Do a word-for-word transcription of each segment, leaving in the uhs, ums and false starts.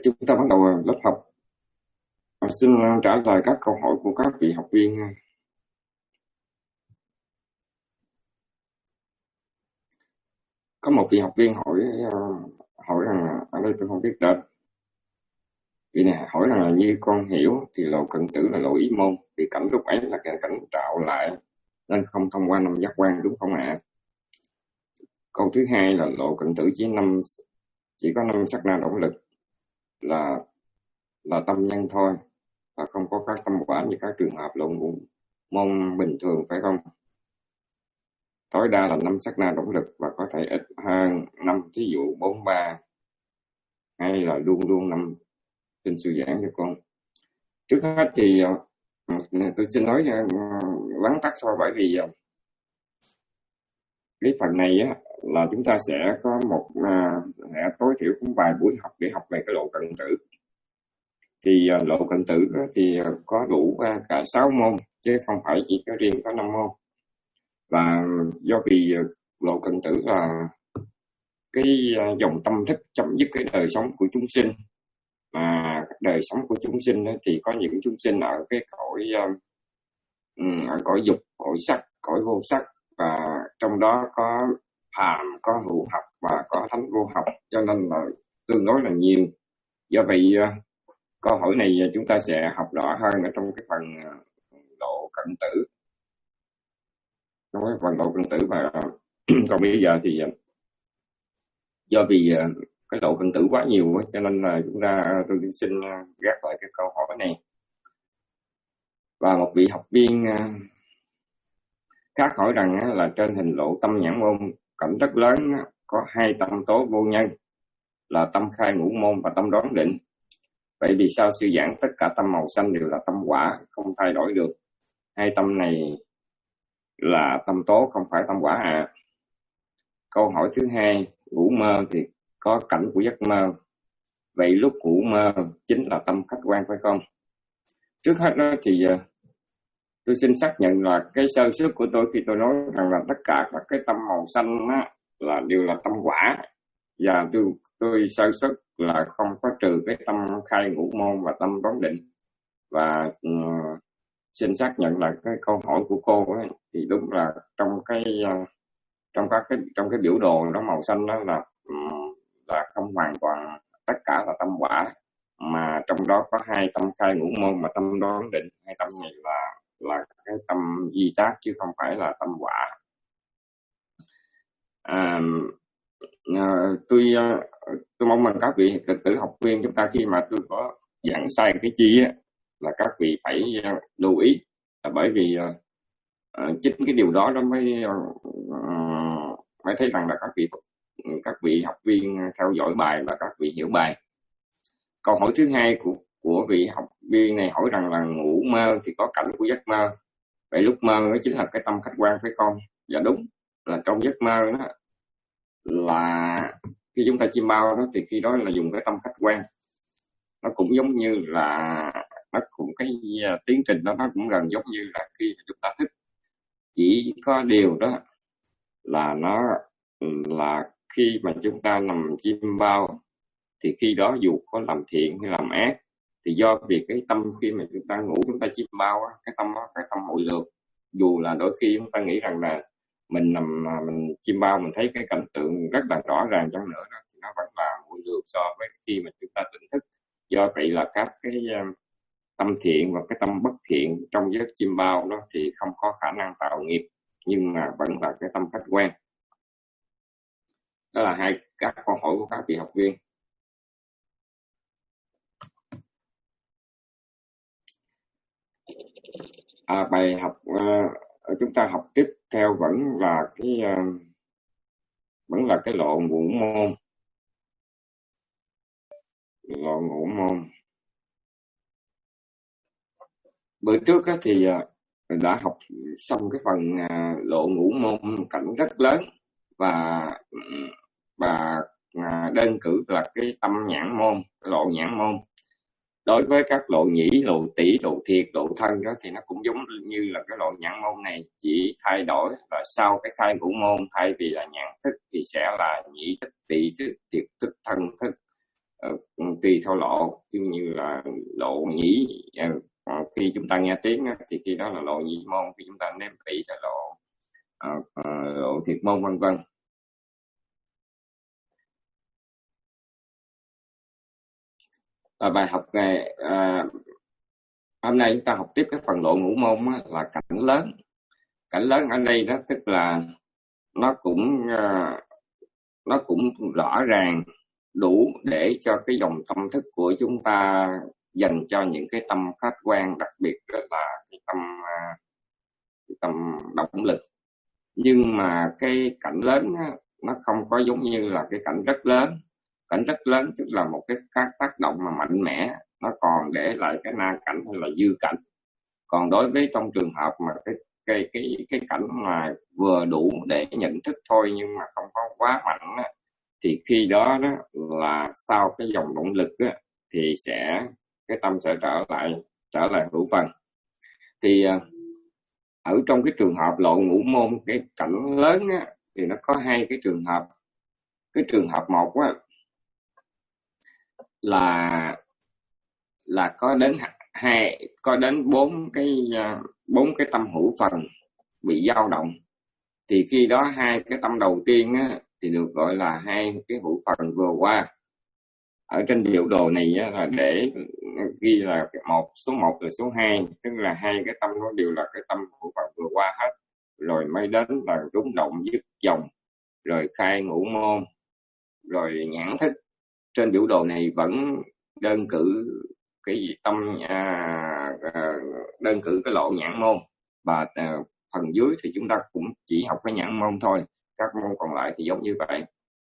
chúng ta bắt đầu lớp học. À, xin trả lời các câu hỏi của các vị học viên. Có một vị học viên hỏi hỏi rằng, ở đây tôi không biết tên. Vị này hỏi rằng là như con hiểu thì lộ cận tử là lộ ý môn, thì cảnh lúc ấy là cái cảnh trạo lại nên không thông qua năm giác quan, đúng không ạ? À? Câu thứ hai là lộ cận tử chỉ năm chỉ có năm sát na động lực là là tâm nhân thôi, và không có các tâm quả như các trường hợp lộ ngũ môn bình thường, phải không? Tối đa là năm sát na động lực và có thể ít hơn năm, thí dụ bốn ba, hay là luôn luôn năm. Xin sư giảng cho con. Trước hết thì tôi xin nói vắn tắt thôi, bởi vì cái phần này á, là chúng ta sẽ có một uh, tối thiểu cũng vài buổi học để học về cái lộ cận tử. Thì uh, lộ cận tử đó, thì uh, có đủ uh, cả sáu môn chứ không phải chỉ có riêng có năm môn. Và do vì uh, lộ cận tử là cái uh, dòng tâm thức chấm dứt cái đời sống của chúng sinh, mà đời sống của chúng sinh ấy, thì có những chúng sinh ở cái cõi uh, ở cõi dục, cõi sắc, cõi vô sắc, và trong đó có phàm, có hữu học và có thánh vô học, cho nên là tương đối là nhiều. Do vậy uh, câu hỏi này chúng ta sẽ học rõ hơn ở trong cái phần uh, lộ cận tử, trong cái phần lộ cận tử. Và còn bây giờ thì uh, do vì uh, cái lộ cận tử quá nhiều, cho nên là chúng ta tôi xin gác lại cái câu hỏi này. Và một vị học viên khác hỏi rằng là trên hình lộ tâm nhãn môn cảnh rất lớn, có hai tâm tố vô nhân là tâm khai ngũ môn và tâm đoán định. Vậy vì sao sư giảng tất cả tâm màu xanh đều là tâm quả, không thay đổi được? Hai tâm này là tâm tố, không phải tâm quả à? Câu hỏi thứ hai, ngủ mơ thì có cảnh của giấc mơ. Vậy lúc ngủ mơ chính là tâm khách quan, phải không? Trước hết đó thì tôi xin xác nhận là cái sơ suất của tôi khi tôi nói rằng là tất cả các cái tâm màu xanh á, là đều là tâm quả. Và tôi, tôi sơ suất là không có trừ cái tâm khai ngũ môn và tâm đoán định. Và uh, xin xác nhận là cái câu hỏi của cô ấy, thì đúng là trong cái uh, trong các cái trong cái biểu đồ đó màu xanh đó là um, là không hoàn toàn tất cả là tâm quả, mà trong đó có hai tâm khai ngũ môn và tâm đoán định. Hai tâm này là là cái tâm di tác chứ không phải là tâm quả. À, tôi tôi mong rằng các vị Phật tử học viên chúng ta khi mà tôi có giảng sai cái chi á, là các vị phải lưu ý, là bởi vì uh, chính cái điều đó nó mới uh, mới thấy rằng là các vị các vị học viên theo dõi bài và các vị hiểu bài. Câu hỏi thứ hai của của vị học viên này hỏi rằng là ngủ mơ thì có cảnh của giấc mơ. Vậy lúc mơ nó chính là cái tâm khách quan, phải không? Dạ đúng, là trong giấc mơ đó là khi chúng ta chiêm bao đó, thì khi đó là dùng cái tâm khách quan. Nó cũng giống như là nó cũng cái tiến trình đó nó cũng gần giống như là khi chúng ta thức. Chỉ có điều đó là nó là khi mà chúng ta nằm chiêm bao thì khi đó dù có làm thiện hay làm ác, thì do vì cái tâm khi mà chúng ta ngủ, chúng ta chiêm bao cái tâm đó, cái tâm hội lược, dù là đôi khi chúng ta nghĩ rằng là mình nằm mình chiêm bao mình thấy cái cảnh tượng rất là rõ ràng chăng nữa đó, thì nó vẫn là hội lược so với khi mà chúng ta tỉnh thức. Do vậy là các cái tâm thiện và cái tâm bất thiện trong giấc chiêm bao đó thì không có khả năng tạo nghiệp, nhưng mà vẫn là cái tâm khách quan. Đó là hai các câu hỏi của các vị học viên. À, bài học uh, chúng ta học tiếp theo vẫn là cái uh, vẫn là cái lộ ngũ môn. Lộ ngũ môn. Bữa trước á, thì uh, đã học xong cái phần uh, lộ ngũ môn cảnh rất lớn, và và uh, đơn cử là cái tâm nhãn môn, lộ nhãn môn. Đối với các lộ nhĩ, lộ tỷ, lộ thiệt, lộ thân đó thì nó cũng giống như là cái lộ nhãn môn này, chỉ thay đổi là sau cái khai ngũ môn thay vì là nhãn thức thì sẽ là nhĩ thức, tỷ thức, thiệt thức, thân thức, uh, tùy theo lộ, như là lộ nhĩ. Uh, khi chúng ta nghe tiếng uh, thì khi đó là lộ nhĩ môn, khi chúng ta nếm vị là lộ uh, uh, lộ thiệt môn, vân vân. À, bài học này uh, hôm nay chúng ta học tiếp cái phần lộ ngũ môn á, là cảnh lớn. Cảnh lớn ở đây đó tức là nó cũng uh, nó cũng rõ ràng đủ để cho cái dòng tâm thức của chúng ta dành cho những cái tâm khách quan, đặc biệt là cái tâm uh, cái tâm động lực. Nhưng mà cái cảnh lớn á, nó không có giống như là cái cảnh rất lớn. Cảnh rất lớn tức là một cái các tác động mà mạnh mẽ, nó còn để lại cái na cảnh hay là dư cảnh. Còn đối với trong trường hợp mà cái cái cái cái cảnh mà vừa đủ để nhận thức thôi nhưng mà không có quá mạnh á, thì khi đó đó là sau cái dòng động lực á, thì sẽ cái tâm sẽ trở lại trở lại hữu phần. Thì ở trong cái trường hợp lộ ngũ môn, cái cảnh lớn á, thì nó có hai cái trường hợp. Cái trường hợp một á, là là có đến hai có đến bốn cái bốn cái tâm hữu phần bị dao động. Thì khi đó hai cái tâm đầu tiên á, thì được gọi là hai cái hữu phần vừa qua. Ở trên biểu đồ này á, là để ghi là một số một và số hai, tức là hai cái tâm nó đều là cái tâm hữu phần vừa qua hết, rồi mới đến là rung động dứt dòng, rồi khai ngũ môn, rồi nhãn thức. Trên biểu đồ này vẫn đơn cử cái gì tâm à, à, đơn cử cái lộ nhãn môn, và à, phần dưới thì chúng ta cũng chỉ học cái nhãn môn thôi, các môn còn lại thì giống như vậy.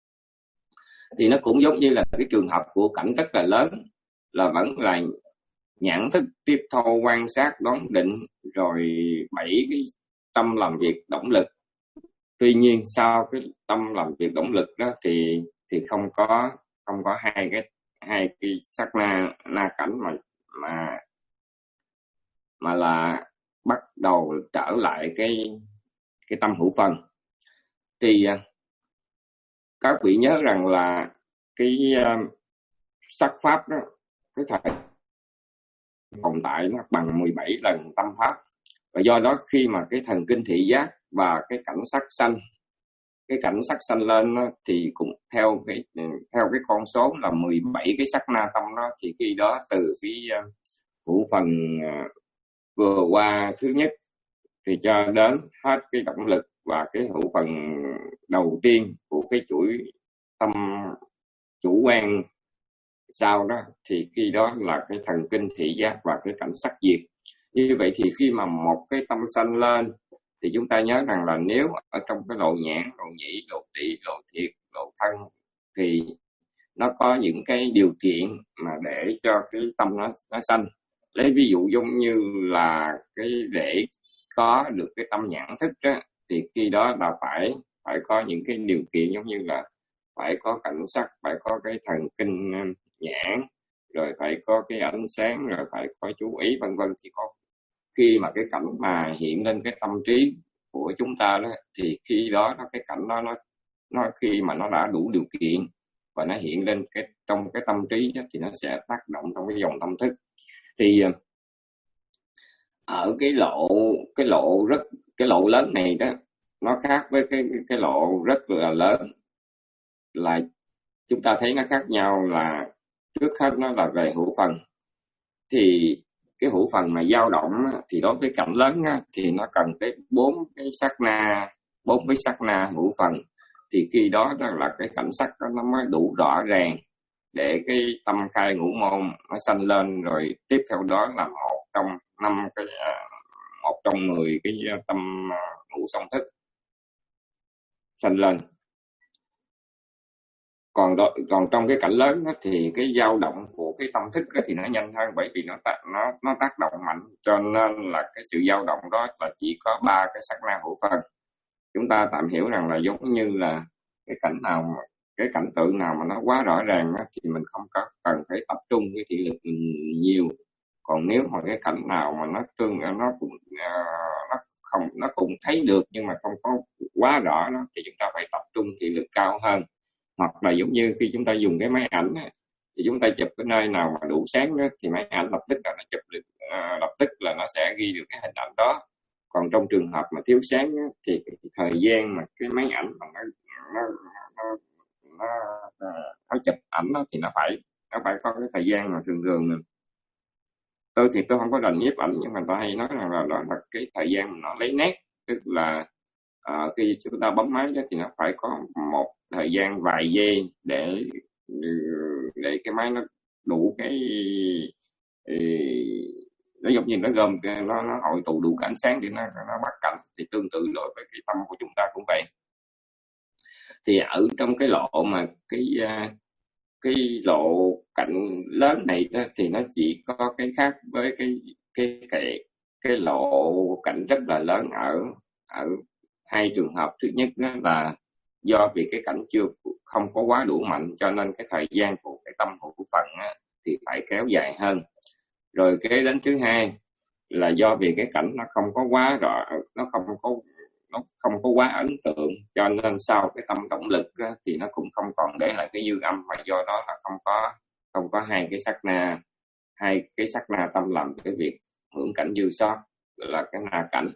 Thì nó cũng giống như là cái trường hợp của cảnh rất là lớn, là vẫn là nhãn thức, tiếp thâu, quan sát, đoán định, rồi bảy cái tâm làm việc động lực. Tuy nhiên sau cái tâm làm việc động lực đó thì thì không có không có hai cái hai cái sắc na na cảnh mà mà mà là bắt đầu trở lại cái cái tâm hữu phần. Thì các vị nhớ rằng là cái uh, sắc pháp đó, cái thời tồn tại nó bằng mười bảy lần tâm pháp, và do đó khi mà cái thần kinh thị giác và cái cảnh sắc sanh cái cảnh sắc sanh lên đó, thì cũng theo cái theo cái con số là mười bảy cái sắc na tâm đó, thì khi đó từ cái uh, hữu phần uh, vừa qua thứ nhất thì cho đến hết cái động lực và cái hữu phần đầu tiên của cái chuỗi tâm chủ quan sau đó, thì khi đó là cái thần kinh thị giác và cái cảnh sắc diệt. Như vậy thì khi mà một cái tâm sanh lên thì chúng ta nhớ rằng là nếu ở trong cái lộ nhãn, lộ nhĩ, lộ tỷ, lộ thiệt, lộ thân thì nó có những cái điều kiện mà để cho cái tâm nó nó sanh. Lấy ví dụ giống như là cái để có được cái tâm nhãn thức đó, thì khi đó là phải phải có những cái điều kiện giống như là phải có cảnh sắc, phải có cái thần kinh nhãn, rồi phải có cái ánh sáng, rồi phải có chú ý, vân vân. Thì có khi mà cái cảnh mà hiện lên cái tâm trí của chúng ta đó, thì khi đó nó cái cảnh đó nó nó khi mà nó đã đủ điều kiện và nó hiện lên cái trong cái tâm trí đó, thì nó sẽ tác động trong cái dòng tâm thức. Thì ở cái lộ cái lộ rất cái lộ lớn này đó, nó khác với cái cái lộ rất là lớn, là chúng ta thấy nó khác nhau là trước hết nó là về hữu phần. Thì cái hữu phần mà dao động thì đối với cảnh lớn thì nó cần tới bốn cái sắc na bốn cái sắc na hữu phần, thì khi đó đó là cái cảnh sắc đó nó mới đủ rõ ràng để cái tâm khai ngũ môn nó sanh lên, rồi tiếp theo đó là một trong năm cái một trong mười cái tâm ngũ song thức sanh lên. Còn đó, còn trong cái cảnh lớn đó, thì cái dao động của cái tâm thức đó thì nó nhanh hơn, bởi vì nó nó nó tác động mạnh, cho nên là cái sự dao động đó là chỉ có ba cái sắc na hữu phần. Chúng ta tạm hiểu rằng là giống như là cái cảnh nào mà, cái cảnh tượng nào mà nó quá rõ ràng đó, thì mình không có cần phải tập trung cái thị lực nhiều. Còn nếu mà cái cảnh nào mà nó tương nó cũng nó không nó cũng thấy được nhưng mà không có quá rõ đó, thì chúng ta phải tập trung thị lực cao hơn. Hoặc là giống như khi chúng ta dùng cái máy ảnh thì chúng ta chụp cái nơi nào mà đủ sáng đó, thì máy ảnh lập tức là nó chụp được, à, lập tức là nó sẽ ghi được cái hình ảnh đó. Còn trong trường hợp mà thiếu sáng đó, thì cái thời gian mà cái máy ảnh mà nó nó nó, nó, nó, nó chụp ảnh đó, thì nó phải nó phải có cái thời gian mà thường thường tôi thì tôi không có rành nhiếp ảnh, nhưng mà tôi hay nói rằng là, là, là cái thời gian mà nó lấy nét, tức là à, khi chúng ta bấm máy đó, thì nó phải có một thời gian vài giây để để cái máy nó đủ cái, nó giống như nó gom cái- nó nó hội tụ đủ cái ánh sáng để nó nó bắt cảnh. Thì tương tự đối với cái tâm của chúng ta cũng vậy. Thì ở trong cái lộ mà cái à, cái lộ cảnh lớn này đó, thì nó chỉ có cái khác với cái cái cái cái lộ cảnh rất là lớn ở ở hai trường hợp. Thứ nhất đó là do vì cái cảnh chưa không có quá đủ mạnh, cho nên cái thời gian của cái tâm hữu phần á, thì phải kéo dài hơn. Rồi kế đến thứ hai là do vì cái cảnh nó không có quá rõ, nó không có nó không có quá ấn tượng, cho nên sau cái tâm động lực á, thì nó cũng không còn để lại cái dư âm, mà do đó là không có không có hai cái sát na hai cái sát na tâm làm cái việc hưởng cảnh dư sót, gọi là cái na cảnh.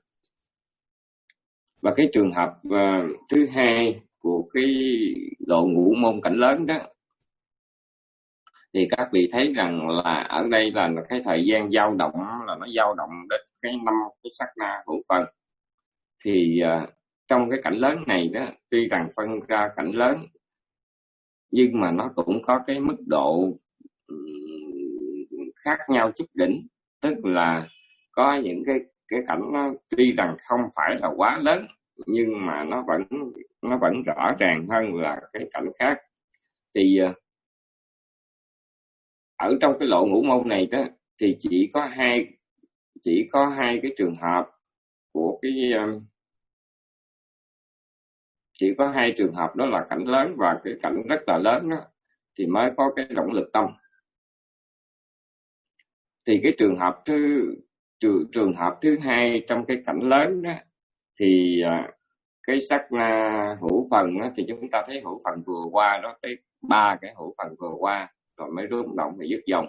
Và cái trường hợp uh, thứ hai của cái độ ngũ môn cảnh lớn đó, thì các vị thấy rằng là ở đây là cái thời gian dao động là nó dao động đến cái năm cái sát na hữu phần. Thì uh, trong cái cảnh lớn này đó, tuy rằng phân ra cảnh lớn, nhưng mà nó cũng có cái mức độ um, khác nhau chút đỉnh. Tức là có những cái cái cảnh nó tuy rằng không phải là quá lớn, nhưng mà nó vẫn nó vẫn rõ ràng hơn là cái cảnh khác. Thì uh, ở trong cái lộ ngũ môn này đó, thì chỉ có hai chỉ có hai cái trường hợp của cái uh, chỉ có hai trường hợp, đó là cảnh lớn và cái cảnh rất là lớn đó, thì mới có cái động lực tâm. Thì cái trường hợp thứ trường, trường hợp thứ hai trong cái cảnh lớn đó, thì uh, cái sát na hữu phần đó, thì chúng ta thấy hữu phần vừa qua đó, tới ba cái hữu phần vừa qua rồi mới rung động và dứt dòng.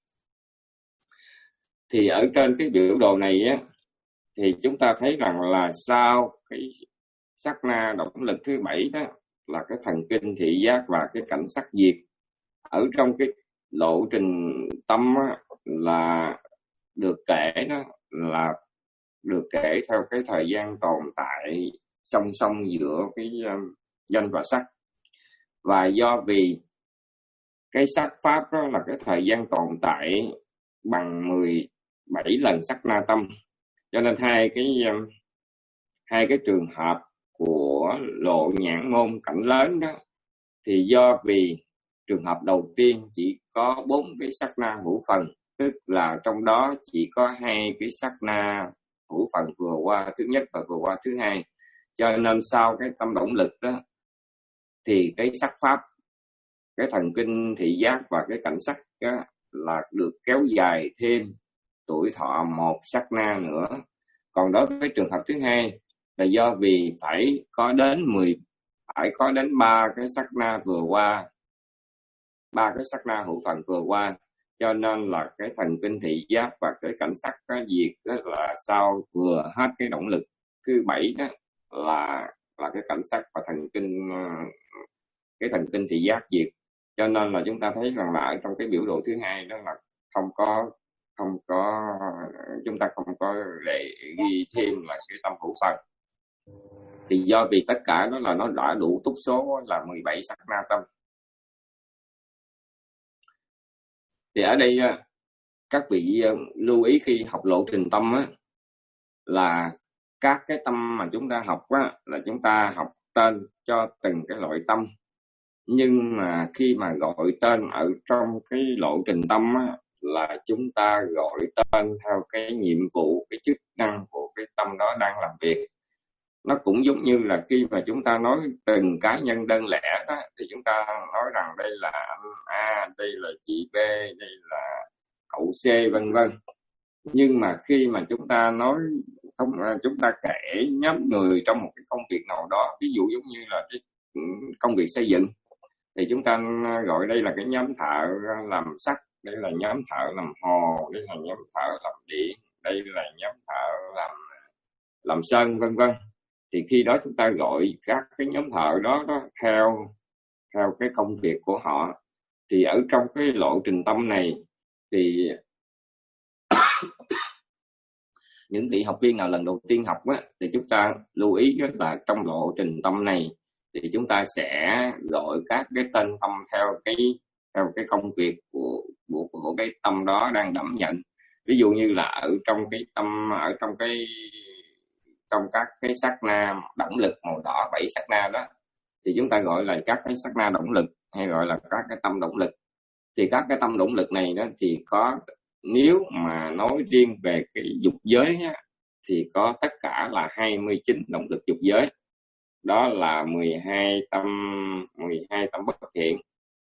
Thì ở trên cái biểu đồ này á, thì chúng ta thấy rằng là sau cái sát na động lực thứ bảy đó là cái thần kinh thị giác và cái cảnh sắc diệt. Ở trong cái lộ trình tâm á, là được kể đó là được kể theo cái thời gian tồn tại song song giữa cái um, danh và sắc. Và do vì cái sắc pháp đó là cái thời gian tồn tại bằng mười bảy lần sắc na tâm, cho nên hai cái um, hai cái trường hợp của lộ nhãn môn cảnh lớn đó, thì do vì trường hợp đầu tiên chỉ có bốn cái sát na hữu phần, tức là trong đó chỉ có hai cái sát na hữu phần vừa qua thứ nhất và vừa qua thứ hai, cho nên sau cái tâm động lực đó, thì cái sắc pháp, cái thần kinh thị giác và cái cảnh sắc đó, là được kéo dài thêm tuổi thọ một sát na nữa. Còn đối với trường hợp thứ hai là do vì phải có đến mười phải có đến ba cái sát na vừa qua, ba cái sát na hữu phần vừa qua, cho nên là cái thần kinh thị giác và cái cảnh sắc có diệt đó là sau vừa hết cái động lực thứ bảy đó, là là cái cảnh sắc và thần kinh cái thần kinh thị giác diệt. Cho nên là chúng ta thấy rằng là ở trong cái biểu đồ thứ hai đó là không có không có chúng ta không có để ghi thêm là cái tâm hữu phần. Thì do vì tất cả đó là nó đã đủ túc số là mười bảy sát na tâm. Thì ở đây các vị lưu ý khi học lộ trình tâm á, là các cái tâm mà chúng ta học á, là chúng ta học tên cho từng cái loại tâm. Nhưng mà khi mà gọi tên ở trong cái lộ trình tâm á, là chúng ta gọi tên theo cái nhiệm vụ, cái chức năng của cái tâm đó đang làm việc. Nó cũng giống như là khi mà chúng ta nói từng cá nhân đơn lẻ đó, thì chúng ta nói rằng đây là anh A, đây là chị B, đây là cậu C, vân vân. Nhưng mà khi mà chúng ta nói không, chúng ta kể nhóm người trong một cái công việc nào đó, ví dụ giống như là cái công việc xây dựng, thì chúng ta gọi đây là cái nhóm thợ làm sắt, đây là nhóm thợ làm hồ, đây là nhóm thợ làm điện, đây là nhóm thợ làm làm sơn, vân vân. Thì khi đó chúng ta gọi các cái nhóm thợ đó, đó theo theo cái công việc của họ. Thì ở trong cái lộ trình tâm này thì những vị học viên nào lần đầu tiên học á, thì chúng ta lưu ý là trong lộ trình tâm này thì chúng ta sẽ gọi các cái tên tâm theo cái theo cái công việc của của, của cái tâm đó đang đảm nhận. Ví dụ như là ở trong cái tâm, ở trong cái trong các cái sát na động lực màu đỏ, bảy sát na đó, thì chúng ta gọi là các cái sát na động lực, hay gọi là các cái tâm động lực. Thì các cái tâm động lực này đó thì có, nếu mà nói riêng về cái dục giới á, thì có tất cả là hai mươi chín động lực dục giới. Đó là mười hai tâm mười hai tâm bất thiện,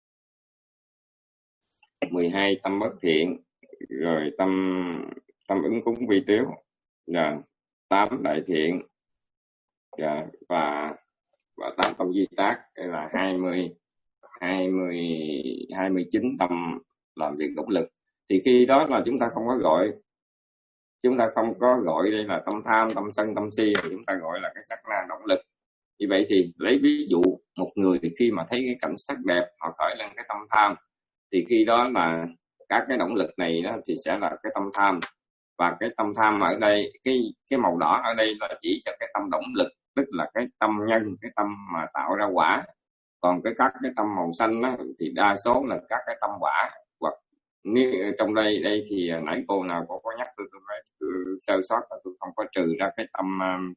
mười hai tâm bất thiện, rồi tâm tâm ứng cúng vi tiếu, rồi tám đại thiện, rồi, và và tám tâm duy tác, đây là hai mươi hai mươi hai mươi chín tâm làm việc động lực. Thì khi đó là chúng ta không có gọi chúng ta không có gọi đây là tâm tham, tâm sân, tâm si, thì chúng ta gọi là cái sắc na động lực. Như vậy thì lấy ví dụ một người thì khi mà thấy cái cảnh sắc đẹp, họ khởi lên cái tâm tham, thì khi đó là các cái động lực này đó thì sẽ là cái tâm tham. Và cái tâm tham ở đây, cái cái màu đỏ ở đây là chỉ cho cái tâm động lực, tức là cái tâm nhân, cái tâm mà tạo ra quả. Còn cái các cái tâm màu xanh đó, thì đa số là các cái tâm quả. Hoặc nếu trong đây đây thì nãy cô nào cô có nhắc tôi tôi mới sơ sót là tôi không có trừ ra cái tâm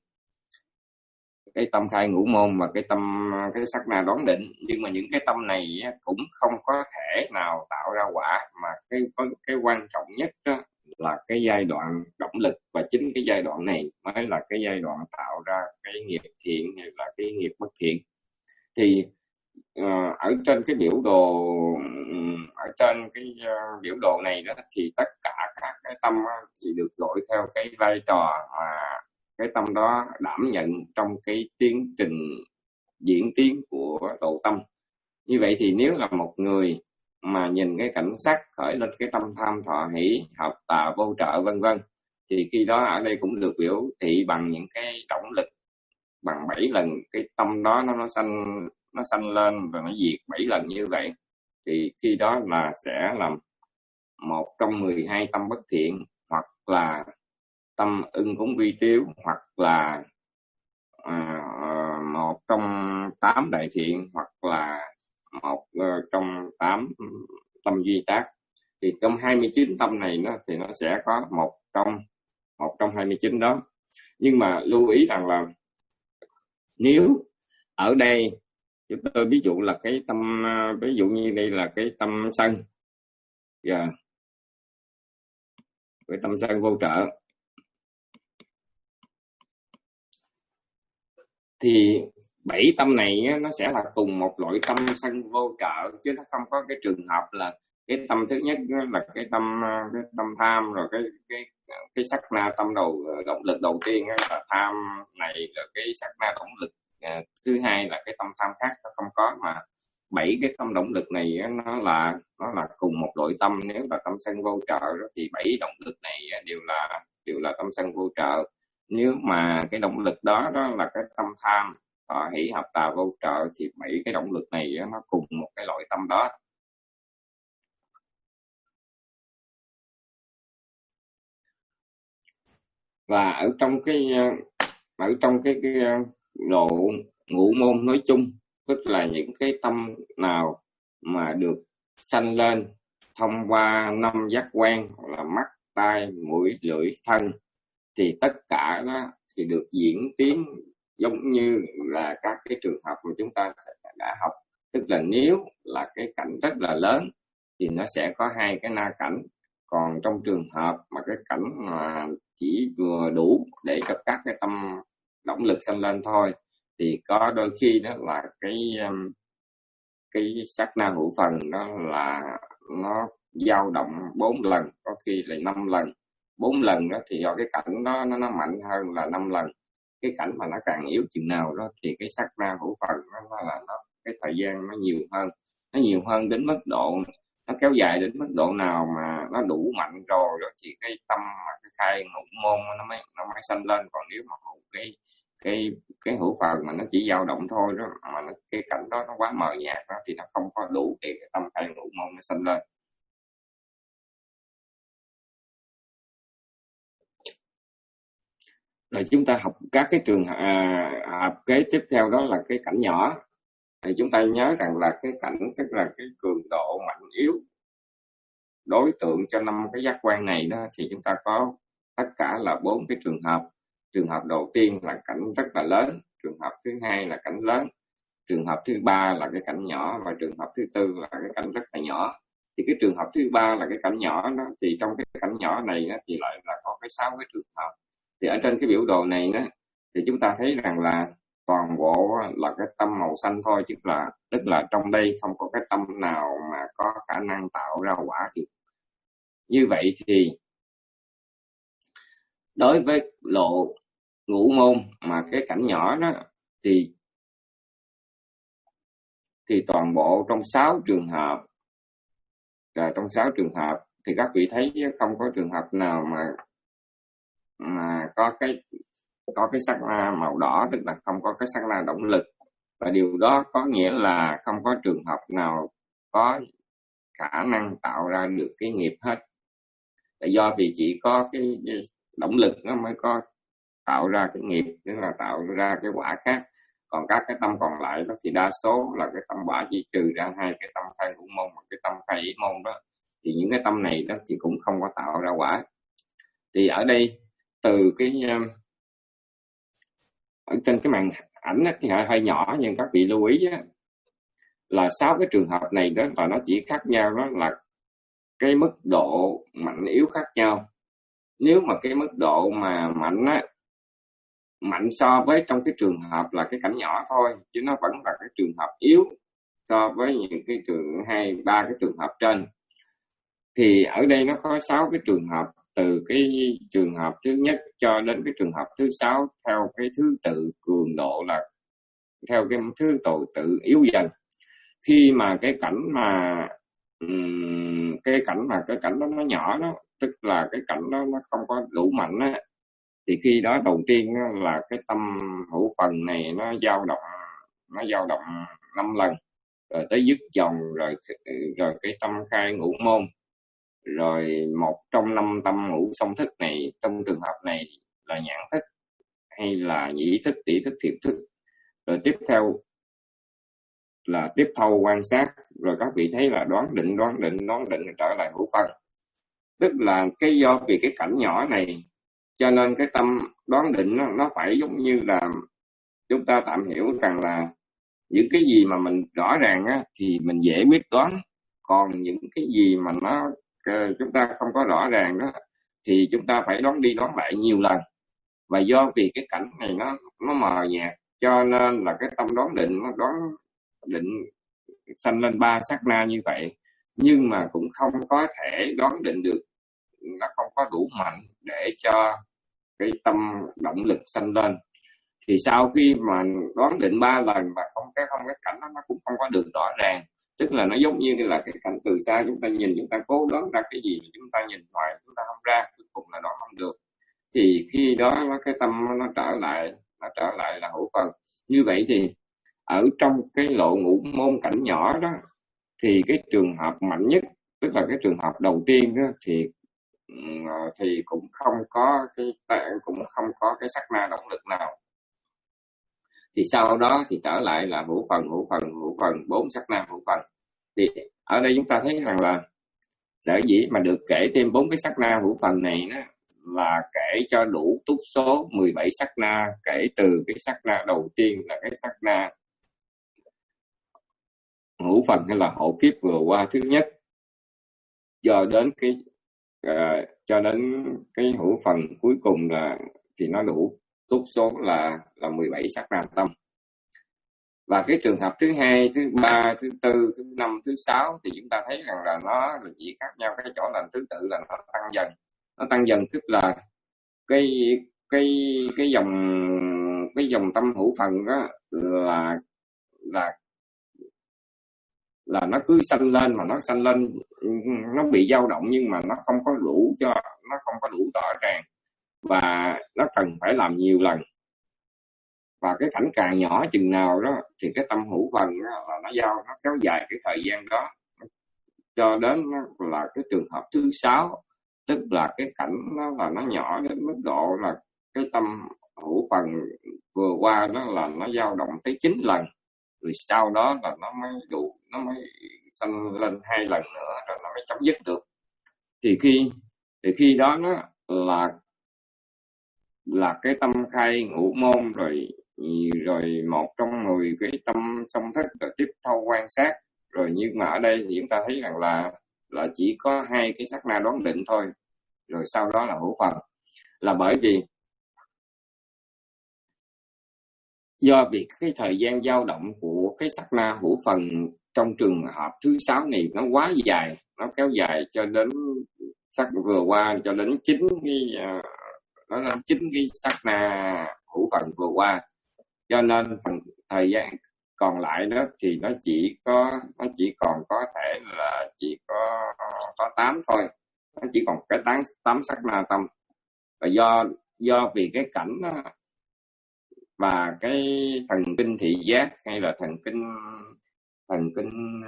cái tâm khai ngũ môn và cái tâm cái sắc na đoán định. Nhưng mà những cái tâm này cũng không có thể nào tạo ra quả, mà cái cái quan trọng nhất đó là cái giai đoạn động lực, và chính cái giai đoạn này mới là cái giai đoạn tạo ra cái nghiệp thiện hay là cái nghiệp bất thiện. Thì uh, ở trên cái biểu đồ ở trên cái uh, biểu đồ này đó thì tất cả các cái tâm thì được gọi theo cái vai trò mà cái tâm đó đảm nhận trong cái tiến trình diễn tiến của độ tâm. Như vậy thì nếu là một người mà nhìn cái cảnh sắc khởi lên cái tâm tham thọ hỷ hợp tà vô trợ vân vân, thì khi đó ở đây cũng được biểu thị bằng những cái động lực bằng bảy lần cái tâm đó nó nó sanh nó sanh lên và nó diệt bảy lần như vậy. Thì khi đó là sẽ làm một trong mười hai tâm bất thiện, hoặc là tâm ưng cúng vi tiếu, hoặc là à, một trong tám đại thiện, hoặc là một uh, trong tám tâm duy tác. Thì trong hai mươi chín tâm này nó thì nó sẽ có một trong một trong hai mươi chín đó. Nhưng mà lưu ý rằng là nếu ở đây chúng tôi ví dụ là cái tâm, ví dụ như đây là cái tâm sân, yeah. Cái tâm sân vô trợ, thì bảy tâm này nó sẽ là cùng một loại tâm sân vô trợ, chứ nó không có cái trường hợp là cái tâm thứ nhất là cái tâm cái tâm tham, rồi cái cái cái sắc na tâm đầu động lực đầu tiên là tham này, rồi cái sắc na động lực à, thứ hai là cái tâm tham khác, nó không có. Mà bảy cái tâm động lực này nó là nó là cùng một loại tâm. Nếu là tâm sân vô trợ thì bảy động lực này đều là đều là tâm sân vô trợ. Nếu mà cái động lực đó đó là cái tâm tham thọ hỷ hợp tà vô trợ, thì bảy cái động lực này nó cùng một cái loại tâm đó. Và ở trong cái ở trong cái, cái độ ngũ môn nói chung, tức là những cái tâm nào mà được sanh lên thông qua năm giác quan là mắt, tai, mũi, lưỡi, thân, thì tất cả đó thì được diễn tiến giống như là các cái trường hợp mà chúng ta đã học. Tức là nếu là cái cảnh rất là lớn thì nó sẽ có hai cái na cảnh. Còn trong trường hợp mà cái cảnh mà chỉ vừa đủ để cho các cái tâm động lực sanh lên thôi, thì có đôi khi đó là cái cái sát na hữu phần đó là nó dao động bốn lần, có khi là năm lần. Bốn lần đó thì do cái cảnh đó nó, nó mạnh hơn là năm lần. Cái cảnh mà nó càng yếu chừng nào đó thì cái sát na hữu phần nó, nó là nó cái thời gian nó nhiều hơn. nó nhiều hơn đến mức độ, nó kéo dài đến mức độ nào mà nó đủ mạnh rồi rồi thì cái tâm mà cái khai ngũ môn nó mới nó mới sanh lên. Còn nếu mà cái cái cái hữu phần mà nó chỉ dao động thôi đó, mà nó, cái cảnh đó nó quá mờ nhạt đó, thì nó không có đủ để cái tâm khai ngũ môn nó sanh lên. Rồi chúng ta học các cái trường à, hợp kế tiếp theo đó là cái cảnh nhỏ. Thì chúng ta nhớ rằng là cái cảnh tức là cái cường độ mạnh yếu đối tượng cho năm cái giác quan này đó, thì chúng ta có tất cả là bốn cái trường hợp. Trường hợp đầu tiên là cảnh rất là lớn, trường hợp thứ hai là cảnh lớn, trường hợp thứ ba là cái cảnh nhỏ, và trường hợp thứ tư là cái cảnh rất là nhỏ. Thì cái trường hợp thứ ba là cái cảnh nhỏ đó, thì trong cái cảnh nhỏ này đó, thì lại là có cái sáu cái trường hợp. Thì ở trên cái biểu đồ này đó, thì chúng ta thấy rằng là toàn bộ là cái tâm màu xanh thôi, tức là tức là trong đây không có cái tâm nào mà có khả năng tạo ra quả được. Như vậy thì đối với lộ ngũ môn mà cái cảnh nhỏ đó, thì thì toàn bộ trong sáu trường hợp, và trong sáu trường hợp thì các vị thấy không có trường hợp nào mà mà có cái có cái sắc na màu đỏ, tức là không có cái sắc na động lực. Và điều đó có nghĩa là không có trường hợp nào có khả năng tạo ra được cái nghiệp hết. Tại do vì chỉ có cái, cái động lực nó mới có tạo ra cái nghiệp, tức là tạo ra cái quả khác. Còn các cái tâm còn lại đó thì đa số là cái tâm quả, chỉ trừ ra hai cái tâm khai ngũ môn và cái tâm khai ý môn đó, thì những cái tâm này đó thì cũng không có tạo ra quả. Thì ở đây từ cái ở trên cái màn ảnh đó, thì hơi nhỏ, nhưng các vị lưu ý đó, là sáu cái trường hợp này đó là nó chỉ khác nhau, đó là cái mức độ mạnh yếu khác nhau. Nếu mà cái mức độ mà mạnh á, mạnh so với trong cái trường hợp là cái cảnh nhỏ thôi, chứ nó vẫn là cái trường hợp yếu so với những cái trường hai ba cái trường hợp trên. Thì ở đây nó có sáu cái trường hợp, từ cái trường hợp thứ nhất cho đến cái trường hợp thứ sáu, theo cái thứ tự cường độ, là theo cái thứ tự tự yếu dần. Khi mà cái cảnh mà um, cái cảnh mà cái cảnh đó nó nhỏ đó, tức là cái cảnh đó nó không có đủ mạnh á, thì khi đó đầu tiên là cái tâm hữu phần này nó dao động nó dao động năm lần, rồi tới dứt dòng, rồi rồi cái tâm khai ngũ môn, rồi một trong năm tâm ngũ song thức này, trong trường hợp này là nhãn thức hay là nhĩ thức, tỷ thức, thiệt thức. Rồi tiếp theo là tiếp thâu quan sát, rồi các vị thấy là đoán định, đoán định, đoán định trở lại hữu phần. Tức là cái do vì cái cảnh nhỏ này, cho nên cái tâm đoán định nó, nó phải giống như là chúng ta tạm hiểu rằng là những cái gì mà mình rõ ràng á, thì mình dễ quyết đoán. Còn những cái gì mà nó chúng ta không có rõ ràng đó, thì chúng ta phải đoán đi đoán lại nhiều lần. Và do vì cái cảnh này nó nó mờ nhạt, cho nên là cái tâm đoán định nó đoán định sanh lên ba sát na như vậy, nhưng mà cũng không có thể đoán định được, nó không có đủ mạnh để cho cái tâm động lực sanh lên. Thì sau khi mà đoán định ba lần mà không cái không cái cảnh đó nó cũng không có được rõ ràng, tức là nó giống như là cái cảnh từ xa chúng ta nhìn, chúng ta cố đoán ra cái gì mà chúng ta nhìn hoài chúng ta không ra, cuối cùng là đoán không được. Thì khi đó nó cái tâm nó trở lại nó trở lại là hữu phần. Như vậy thì ở trong cái lộ ngũ môn cảnh nhỏ đó, thì cái trường hợp mạnh nhất, tức là cái trường hợp đầu tiên đó, thì thì cũng không có cái cũng không có cái sắc na động lực nào. Thì sau đó thì trở lại là hữu phần, hữu phần, hữu phần, bốn sắc na hữu phần. Thì ở đây chúng ta thấy rằng là sở dĩ mà được kể thêm bốn cái sắc na hữu phần này đó, là kể cho đủ túc số mười bảy sắc na, kể từ cái sắc na đầu tiên là cái sắc na hữu phần hay là hộ kiếp vừa qua thứ nhất, cho đến cái uh, cho đến cái hữu phần cuối cùng là thì nó đủ túc số là là mười bảy sắc na tâm. Và cái trường hợp thứ hai, thứ ba, thứ tư, thứ năm, thứ sáu thì chúng ta thấy rằng là nó chỉ khác nhau cái chỗ là thứ tự là nó tăng dần. Nó tăng dần tức là cái cái cái dòng cái dòng tâm hữu phần đó là là là nó cứ sanh lên, mà nó sanh lên nó bị dao động nhưng mà nó không có đủ cho nó không có đủ rõ ràng, và nó cần phải làm nhiều lần. Và cái cảnh càng nhỏ chừng nào đó thì cái tâm hữu phần đó, là nó giao nó kéo dài cái thời gian đó cho đến là cái trường hợp thứ sáu, tức là cái cảnh nó là nó nhỏ đến mức độ là cái tâm hữu phần vừa qua đó là nó dao động tới chín lần, rồi sau đó là nó mới đủ, nó mới sanh lên hai lần nữa rồi nó mới chấm dứt được. Thì khi thì khi đó nó là là cái tâm khai ngũ môn, rồi rồi một trong mười cái tâm song thức rồi tiếp thâu quan sát. Rồi nhưng mà ở đây thì chúng ta thấy rằng là là chỉ có hai cái sát na đoán định thôi, rồi sau đó là hữu phần. Là bởi vì do vì cái thời gian dao động của cái sát na hữu phần trong trường hợp thứ sáu này nó quá dài, nó kéo dài cho đến sát vừa qua cho đến chín cái uh, nó lên chín cái sát na hữu phần vừa qua, cho nên phần thời gian còn lại đó thì nó chỉ có nó chỉ còn có thể là chỉ có có tám thôi, nó chỉ còn cái tám tám sát na tâm. Và do do vì cái cảnh đó, và cái thần kinh thị giác hay là thần kinh thần kinh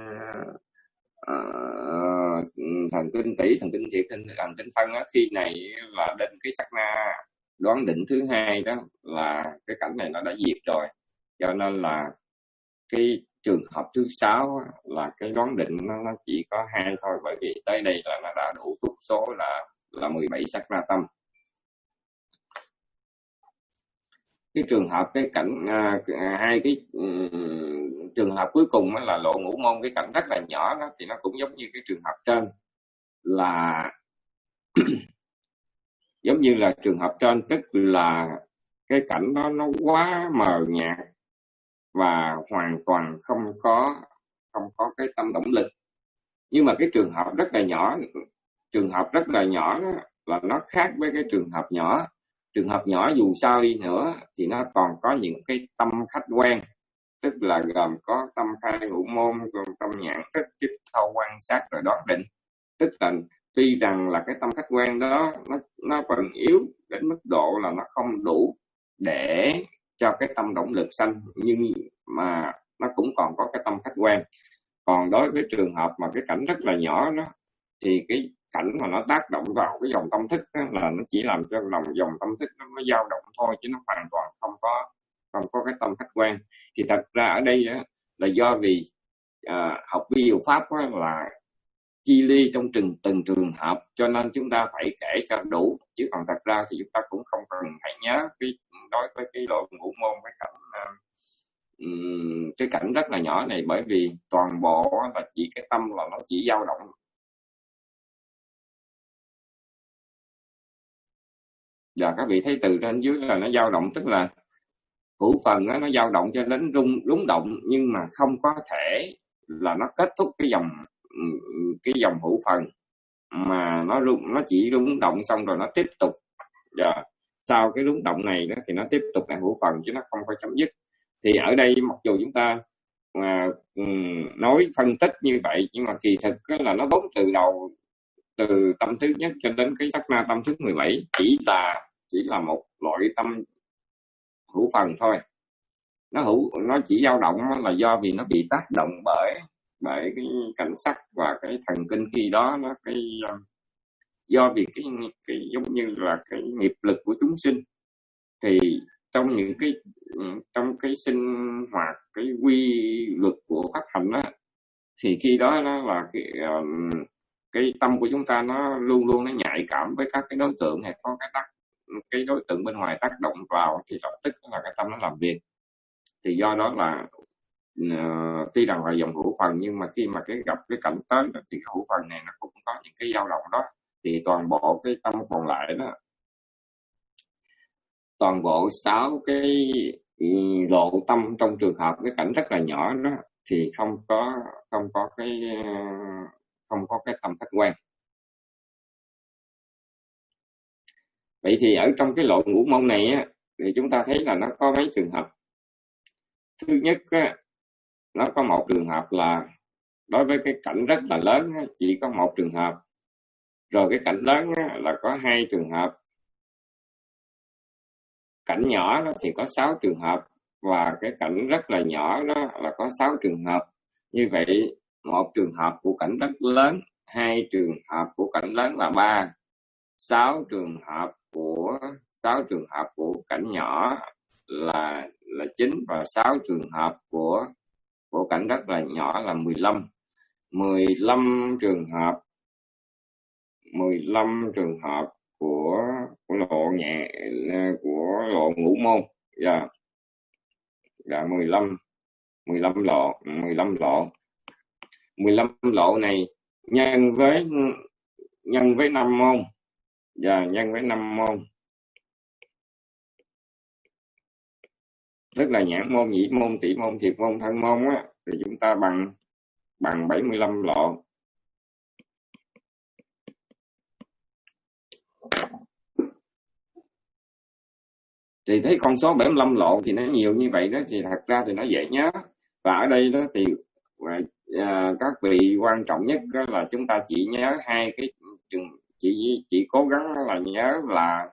uh, thần kinh tỷ, thần kinh thiệt, thần, thần kinh phân á, khi này là đến cái sát na đoán định thứ hai đó là cái cảnh này nó đã diệt rồi, cho nên là cái trường hợp thứ sáu là cái đoán định nó, nó chỉ có hai thôi, bởi vì tới đây là nó đã đủ túc số là là mười bảy sát na tâm. Cái trường hợp cái cảnh à, hai cái um, trường hợp cuối cùng là lộ ngũ môn, cái cảnh rất là nhỏ đó, thì nó cũng giống như cái trường hợp trên, là giống như là trường hợp trên, tức là cái cảnh đó nó quá mờ nhạt và hoàn toàn không có không có cái tâm động lực. Nhưng mà cái trường hợp rất là nhỏ trường hợp rất là nhỏ đó là nó khác với cái trường hợp nhỏ. Trường hợp nhỏ dù sao đi nữa thì nó còn có những cái tâm khách quan, tức là gồm có tâm khai ngũ môn, gồm tâm nhãn thức, tiếp thâu quan sát rồi đoán định. Tức là tuy rằng là cái tâm khách quan đó nó nó vẫn yếu đến mức độ là nó không đủ để cho cái tâm động lực sanh, nhưng mà nó cũng còn có cái tâm khách quan. Còn đối với trường hợp mà cái cảnh rất là nhỏ đó, thì cái cảnh mà nó tác động vào cái dòng tâm thức đó, là nó chỉ làm cho lòng dòng tâm thức nó, nó dao động thôi, chứ nó hoàn toàn không có không có cái tâm khách quan. Thì thật ra ở đây đó, là do vì à, học vi diệu pháp đó, là chi ly trong từng từng trường hợp, cho nên chúng ta phải kể cho đủ, chứ còn thật ra thì chúng ta cũng không cần phải nhớ cái đối với cái lộ ngũ môn, cái cảnh um, cái cảnh rất là nhỏ này, bởi vì toàn bộ là chỉ cái tâm là nó chỉ dao động. Và các vị thấy từ trên dưới là nó dao động, tức là hữu phần đó, nó dao động cho đến rung rúng động, nhưng mà không có thể là nó kết thúc cái dòng cái dòng hữu phần, mà nó rung, nó chỉ rung động xong rồi nó tiếp tục. Và sau cái rung động này đó thì nó tiếp tục lại hữu phần, chứ nó không có chấm dứt. Thì ở đây mặc dù chúng ta mà um, nói phân tích như vậy, nhưng mà kỳ thực là nó vốn từ đầu, từ tâm thứ nhất cho đến cái sát na tâm thứ mười bảy chỉ là chỉ là một loại tâm hữu phần thôi. Nó hữu nó chỉ dao động là do vì nó bị tác động bởi bởi cái cảnh sắc và cái thần kinh khi đó, nó cái do vì cái cái giống như là cái nghiệp lực của chúng sinh. Thì trong những cái trong cái sinh hoạt, cái quy luật của pháp hành đó, thì khi đó nó là cái, um, cái tâm của chúng ta nó luôn luôn nó nhạy cảm với các cái đối tượng, hay có cái tác cái đối tượng bên ngoài tác động vào, thì lập tức là cái tâm nó làm việc. Thì do đó là uh, tuy rằng là dòng hữu phần, nhưng mà khi mà cái gặp cái cảnh tới đó, thì cái hữu phần này nó cũng có những cái dao động đó. Thì toàn bộ cái tâm còn lại đó, toàn bộ sáu cái lộ tâm trong trường hợp cái cảnh rất là nhỏ đó, thì không có không có cái không có cái tâm khách quan. Vậy thì ở trong cái lộ ngũ môn này á, thì chúng ta thấy là nó có mấy trường hợp. Thứ nhất á, nó có một trường hợp là đối với cái cảnh rất là lớn chỉ có một trường hợp, rồi cái cảnh lớn là có hai trường hợp, cảnh nhỏ đó thì có sáu trường hợp, và cái cảnh rất là nhỏ đó là có sáu trường hợp. Như vậy một trường hợp của cảnh rất lớn, hai trường hợp của cảnh lớn là ba, sáu trường hợp của sáu trường hợp của cảnh nhỏ là là chín, và sáu trường hợp của của cảnh rất là nhỏ là mười lăm. mười lăm trường hợp mười lăm trường hợp của của lộ nhẹ của lộ ngũ môn. Dạ, dạ mười lăm mười lăm lộ, mười lăm lộ. mười lăm lộ này nhân với nhân với năm môn. Dạ, nhân với năm môn. Tức là nhãn môn, nhĩ môn, tỷ môn, thiệt môn, thân môn á, thì chúng ta bằng bằng bảy mươi lăm lộ. Thì thấy con số bảy mươi lăm lộ thì nó nhiều như vậy đó, thì thật ra thì nó dễ nhớ. Và ở đây đó thì à, các vị quan trọng nhất là chúng ta chỉ nhớ hai cái chỉ chỉ cố gắng là nhớ là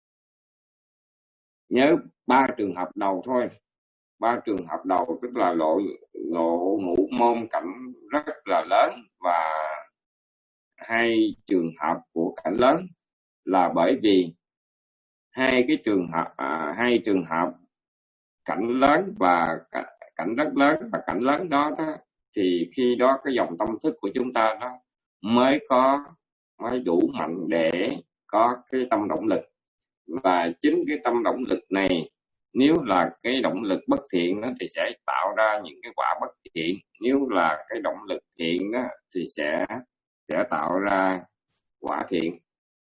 nhớ ba trường hợp đầu thôi. Ba trường hợp đầu tức là lộ lộ ngũ môn cảnh rất là lớn, và hai trường hợp của cảnh lớn là bởi vì hai cái trường hợp à, hai trường hợp cảnh lớn và cảnh rất lớn và cảnh lớn đó, đó thì khi đó cái dòng tâm thức của chúng ta đó mới có mới đủ mạnh để có cái tâm động lực. Và chính cái tâm động lực này, nếu là cái động lực bất thiện đó, thì sẽ tạo ra những cái quả bất thiện. Nếu là cái động lực thiện đó, thì sẽ sẽ tạo ra quả thiện.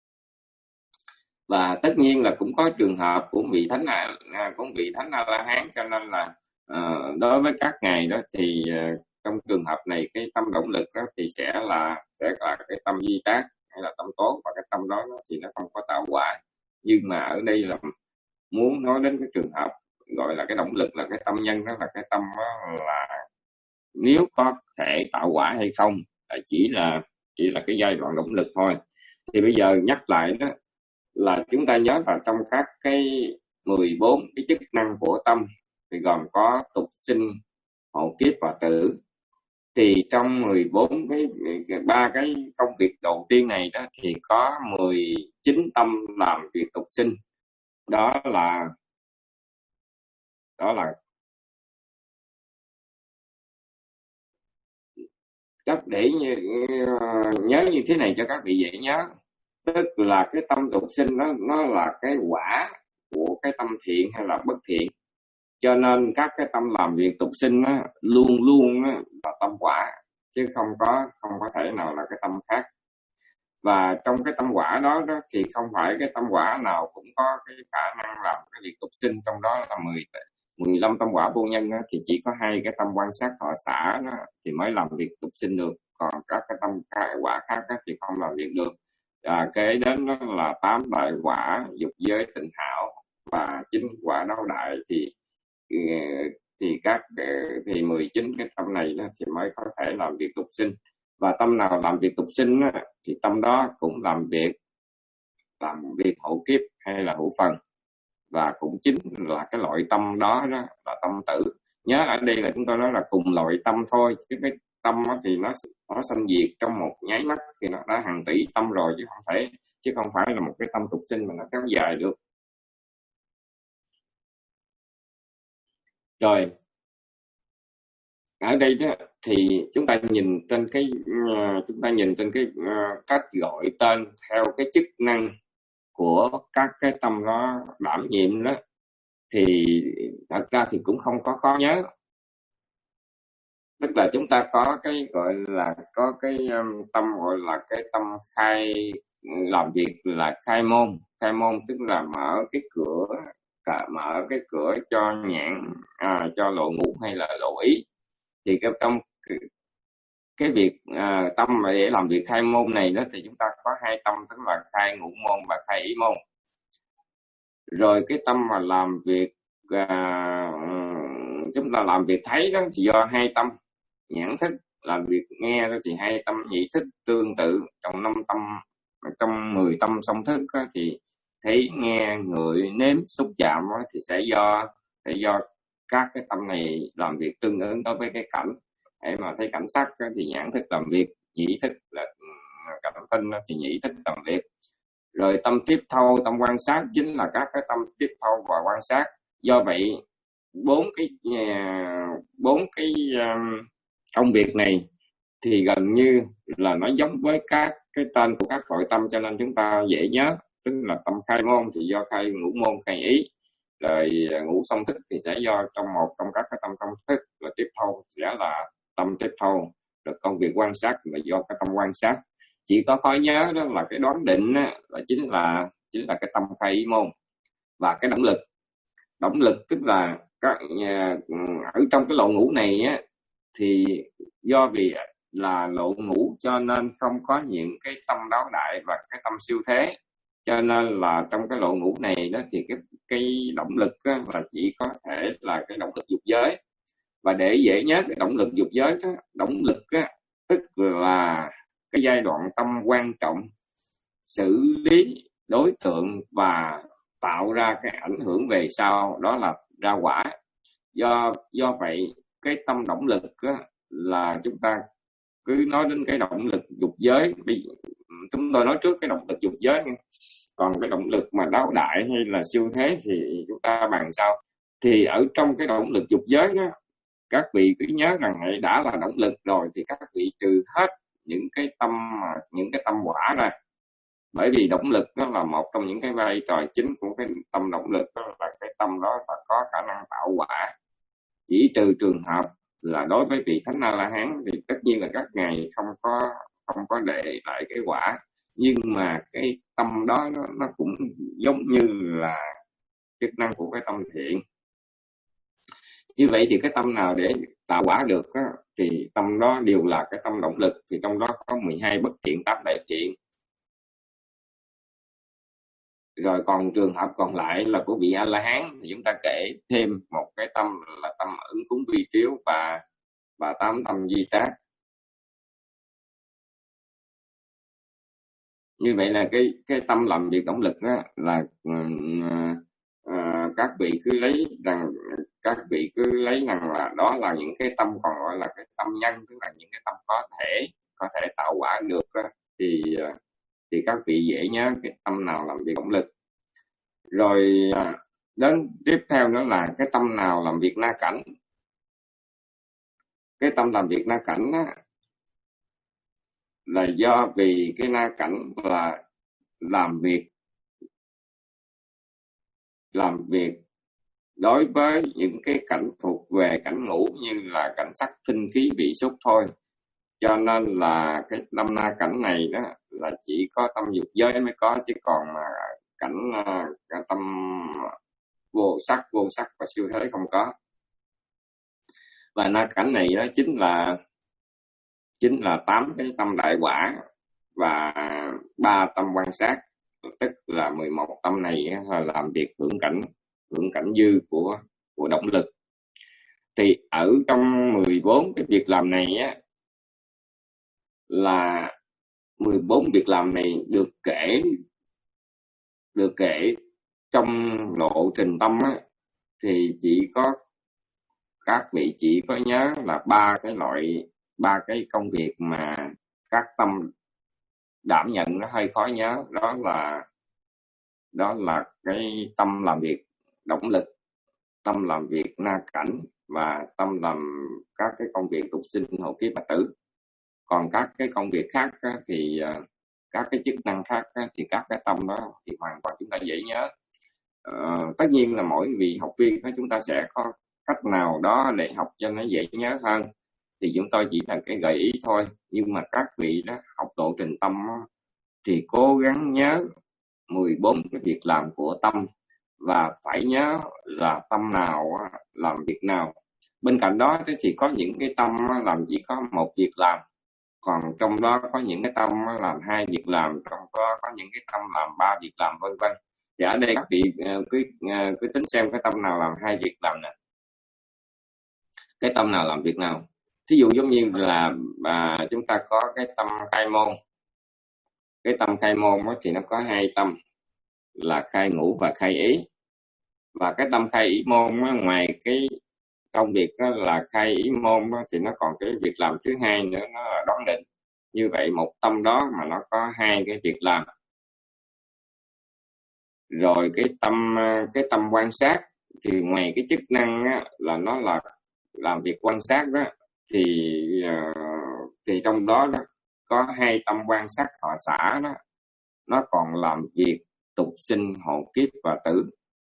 Và tất nhiên là cũng có trường hợp của vị thánh à, cũng vị thánh A La Hán, cho nên là uh, đối với các ngài đó thì uh, trong trường hợp này cái tâm động lực đó thì sẽ là sẽ là cái tâm di tác hay là tâm tốt, và cái tâm đó thì nó không có tạo quả. Nhưng mà ở đây là muốn nói đến cái trường hợp gọi là cái động lực là cái tâm nhân, đó là cái tâm đó là nếu có thể tạo quả hay không là chỉ là chỉ là cái giai đoạn động lực thôi. Thì bây giờ nhắc lại đó là chúng ta nhớ là trong các cái mười bốn cái chức năng của tâm thì gồm có tục sinh, hộ kiếp và tử. Thì trong mười bốn cái ba cái công việc đầu tiên này đó thì có mười chín tâm làm việc tục sinh. Đó là đó là cách để nhớ như thế này cho các vị dễ nhớ. Tức là cái tâm tục sinh nó nó là cái quả của cái tâm thiện hay là bất thiện. Cho nên các cái tâm làm việc tục sinh á, luôn luôn á, là tâm quả, chứ không có không có thể nào là cái tâm khác. Và trong cái tâm quả đó, đó thì không phải cái tâm quả nào cũng có cái khả năng làm cái việc tục sinh. Trong đó là mười, mười lăm tâm quả vô nhân đó, thì chỉ có hai cái tâm quan sát thọ xả đó, thì mới làm việc tục sinh được. Còn các cái tâm quả khác đó, thì không làm việc được. À, kế đến đó là tám đại quả, dục giới tịnh hảo, và chín quả đáo đại. Thì thì các thì mười chín cái tâm này đó, thì mới có thể làm việc tục sinh. Và tâm nào làm việc tục sinh đó, thì tâm đó cũng làm việc làm việc hậu kiếp hay là hữu phần. Và cũng chính là cái loại tâm đó, đó là tâm tử. Nhớ ở đây là chúng tôi nói là cùng loại tâm thôi, chứ cái tâm thì nó nó sanh diệt trong một nháy mắt thì nó đã hàng tỷ tâm rồi, chứ không phải chứ không phải là một cái tâm tục sinh mà nó kéo dài được. Rồi ở đây đó thì chúng ta nhìn trên cái uh, chúng ta nhìn trên cái uh, cách gọi tên theo cái chức năng của các cái tâm đó đảm nhiệm đó, thì thật ra thì cũng không có khó nhớ. Tức là chúng ta có cái gọi là có cái um, tâm gọi là cái tâm khai, làm việc là khai môn. Khai môn tức là mở cái cửa, cả mở cái cửa cho nhãn à, cho lộ ngũ hay là lộ ý. Thì cái tâm cái việc à, tâm mà để làm việc khai môn này đó thì chúng ta có hai tâm, tức là khai ngũ môn và khai ý môn. Rồi cái tâm mà làm việc à, chúng ta làm việc thấy đó thì do hai tâm, nhãn thức làm việc nghe đó thì hay tâm nhị thức tương tự. Trong năm tâm, trong mười tâm song thức á, thì thấy nghe ngửi nếm xúc chạm á, thì sẽ do sẽ do các cái tâm này làm việc tương ứng đối với cái cảnh. Để mà thấy cảnh sắc á, thì nhãn thức làm việc, nhĩ thức là cảm tinh á, thì nhĩ thức làm việc. Rồi tâm tiếp thâu, tâm quan sát chính là các cái tâm tiếp thâu và quan sát. Do vậy bốn cái bốn cái um, công việc này thì gần như là nó giống với các cái tên của các loại tâm, cho nên chúng ta dễ nhớ. Tức là tâm khai môn thì do khai ngũ môn khai ý, rồi ngũ song thức thì sẽ do trong một trong các cái tâm song thức, rồi tiếp thâu sẽ là tâm tiếp thâu, rồi công việc quan sát là do cái tâm quan sát. Chỉ có khó nhớ đó là cái đoán định á, là chính là chính là cái tâm khai ý môn. Và cái động lực, động lực tức là các ở trong cái lộ ngũ này á, thì do vì là lộ ngũ cho nên không có những cái tâm đáo đại và cái tâm siêu thế, cho nên là trong cái lộ ngũ này đó thì cái cái động lực á, là chỉ có thể là cái động lực dục giới. Và để dễ nhớ cái động lực dục giới đó, động lực á, tức là cái giai đoạn tâm quan trọng xử lý đối tượng và tạo ra cái ảnh hưởng về sau, đó là ra quả. Do do vậy cái tâm động lực á, là chúng ta cứ nói đến cái động lực dục giới. Chúng tôi nói trước cái động lực dục giới, còn cái động lực mà đáo đại hay là siêu thế thì chúng ta bàn sau. Thì ở trong cái động lực dục giới đó, các vị cứ nhớ rằng đã là động lực rồi thì các vị trừ hết những cái tâm những cái tâm quả ra. Bởi vì động lực đó là một trong những cái vai trò chính của cái tâm động lực, đó là cái tâm đó là có khả năng tạo quả. Chỉ trừ trường hợp là đối với vị Thánh A La Hán thì tất nhiên là các ngài không có không có để lại cái quả, nhưng mà cái tâm đó nó, nó cũng giống như là chức năng của cái tâm thiện. Như vậy thì cái tâm nào để tạo quả được á, thì tâm đó đều là cái tâm động lực. Thì trong đó có mười hai bất thiện, tám đại thiện. Rồi còn trường hợp còn lại là của vị A La Hán thì chúng ta kể thêm một cái tâm là tâm ứng cúng vi chiếu và và tám tâm di tác. Như vậy là cái cái tâm làm việc động lực đó là uh, uh, các vị cứ lấy rằng các vị cứ lấy rằng là đó là những cái tâm còn gọi là cái tâm nhân, tức là những cái tâm có thể có thể tạo quả được đó. thì thì các vị dễ nhớ cái tâm nào làm việc động lực. Rồi đến tiếp theo nữa là cái tâm nào làm việc na cảnh. Cái tâm làm việc na cảnh đó, là do vì cái na cảnh là làm việc làm việc đối với những cái cảnh thuộc về cảnh ngũ, như là cảnh sắc thinh khí vị xúc thôi. Cho nên là cái tâm na cảnh này đó là chỉ có tâm dục giới mới có, chứ còn mà cảnh uh, tâm vô sắc vô sắc và siêu thế không có. Và na cảnh này đó chính là chính là tám cái tâm đại quả và ba tâm quan sát, tức là mười một tâm này là làm việc hưởng cảnh hưởng cảnh dư của của động lực. Thì ở trong mười bốn cái việc làm này á, là mười bốn việc làm này được kể được kể trong lộ trình tâm á, thì chỉ có các vị chỉ có nhớ là ba cái loại ba cái công việc mà các tâm đảm nhận nó hơi khó nhớ. Đó là đó là cái tâm làm việc động lực, tâm làm việc na cảnh và tâm làm các cái công việc tục sinh hộ kiếp và tử. Còn các cái công việc khác á, thì các cái chức năng khác á, thì các cái tâm đó thì hoàn toàn chúng ta dễ nhớ. Ờ, tất nhiên là mỗi vị học viên chúng ta sẽ có cách nào đó để học cho nó dễ nhớ hơn, thì chúng tôi chỉ là cái gợi ý thôi. Nhưng mà các vị đó học lộ trình tâm đó, thì cố gắng nhớ mười bốn cái việc làm của tâm, và phải nhớ là tâm nào làm việc nào. Bên cạnh đó thì có những cái tâm làm chỉ có một việc làm, còn trong đó có những cái tâm làm hai việc làm, trong đó có những cái tâm làm ba việc làm, vân vân. Thì ở đây các vị cứ cứ tính xem cái tâm nào làm hai việc làm nè, cái tâm nào làm việc nào. thí dụ giống như là à, chúng ta có cái tâm khai môn. Cái tâm khai môn đó thì nó có hai tâm là khai ngũ và khai ý. Và cái tâm khai ý môn đó, ngoài cái công việc đó là khai ý môn đó, thì nó còn cái việc làm thứ hai nữa, nó là đoán định. Như vậy một tâm đó mà nó có hai cái việc làm. Rồi cái tâm cái tâm quan sát thì ngoài cái chức năng á, là nó là làm việc quan sát đó, thì uh, thì trong đó, đó có hai tâm quan sát thọ xả đó, nó còn làm việc tục sinh hộ kiếp và tử.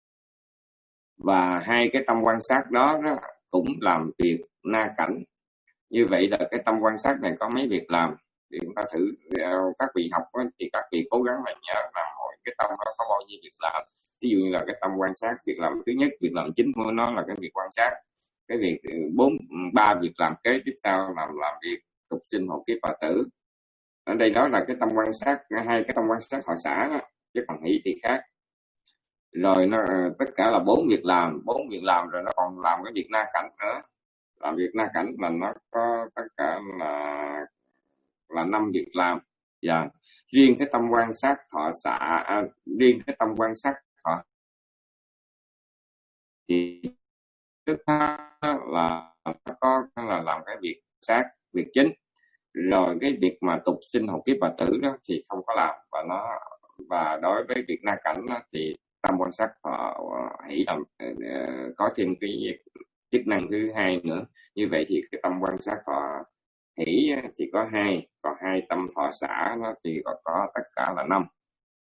Và hai cái tâm quan sát đó, đó cũng làm việc na cảnh. Như vậy là cái tâm quan sát này có mấy việc làm thì chúng ta thử, uh, các vị học đó, thì các vị cố gắng mà nhớ là mỗi cái tâm nó có bao nhiêu việc làm. Ví dụ như là cái tâm quan sát, việc làm thứ nhất, việc làm chính của nó là cái việc quan sát. Cái việc bốn ba việc làm kế tiếp sau làm làm việc tục sinh hộ kiếp và tử. Ở đây đó là cái tâm quan sát, hai cái tâm quan sát thọ xả đó, chứ còn hỷ thì khác. Rồi nó tất cả là bốn việc làm, bốn việc làm rồi nó còn làm cái việc na cảnh nữa. Làm việc na cảnh là nó có tất cả là là năm việc làm. Và riêng cái tâm quan sát thọ xả, à, riêng cái tâm quan sát thọ thì tức là nó có là làm cái việc sát, việc chính. Rồi cái việc mà tục sinh hộ kiếp và tử đó thì không có làm. Và nó và đối với việc na cảnh đó, thì tâm quan sát thọ hỷ làm uh, có thêm cái chức năng thứ hai nữa. Như vậy thì cái tâm quan sát thọ hỷ thì có hai, còn hai tâm thọ xả nó thì có, có tất cả là năm.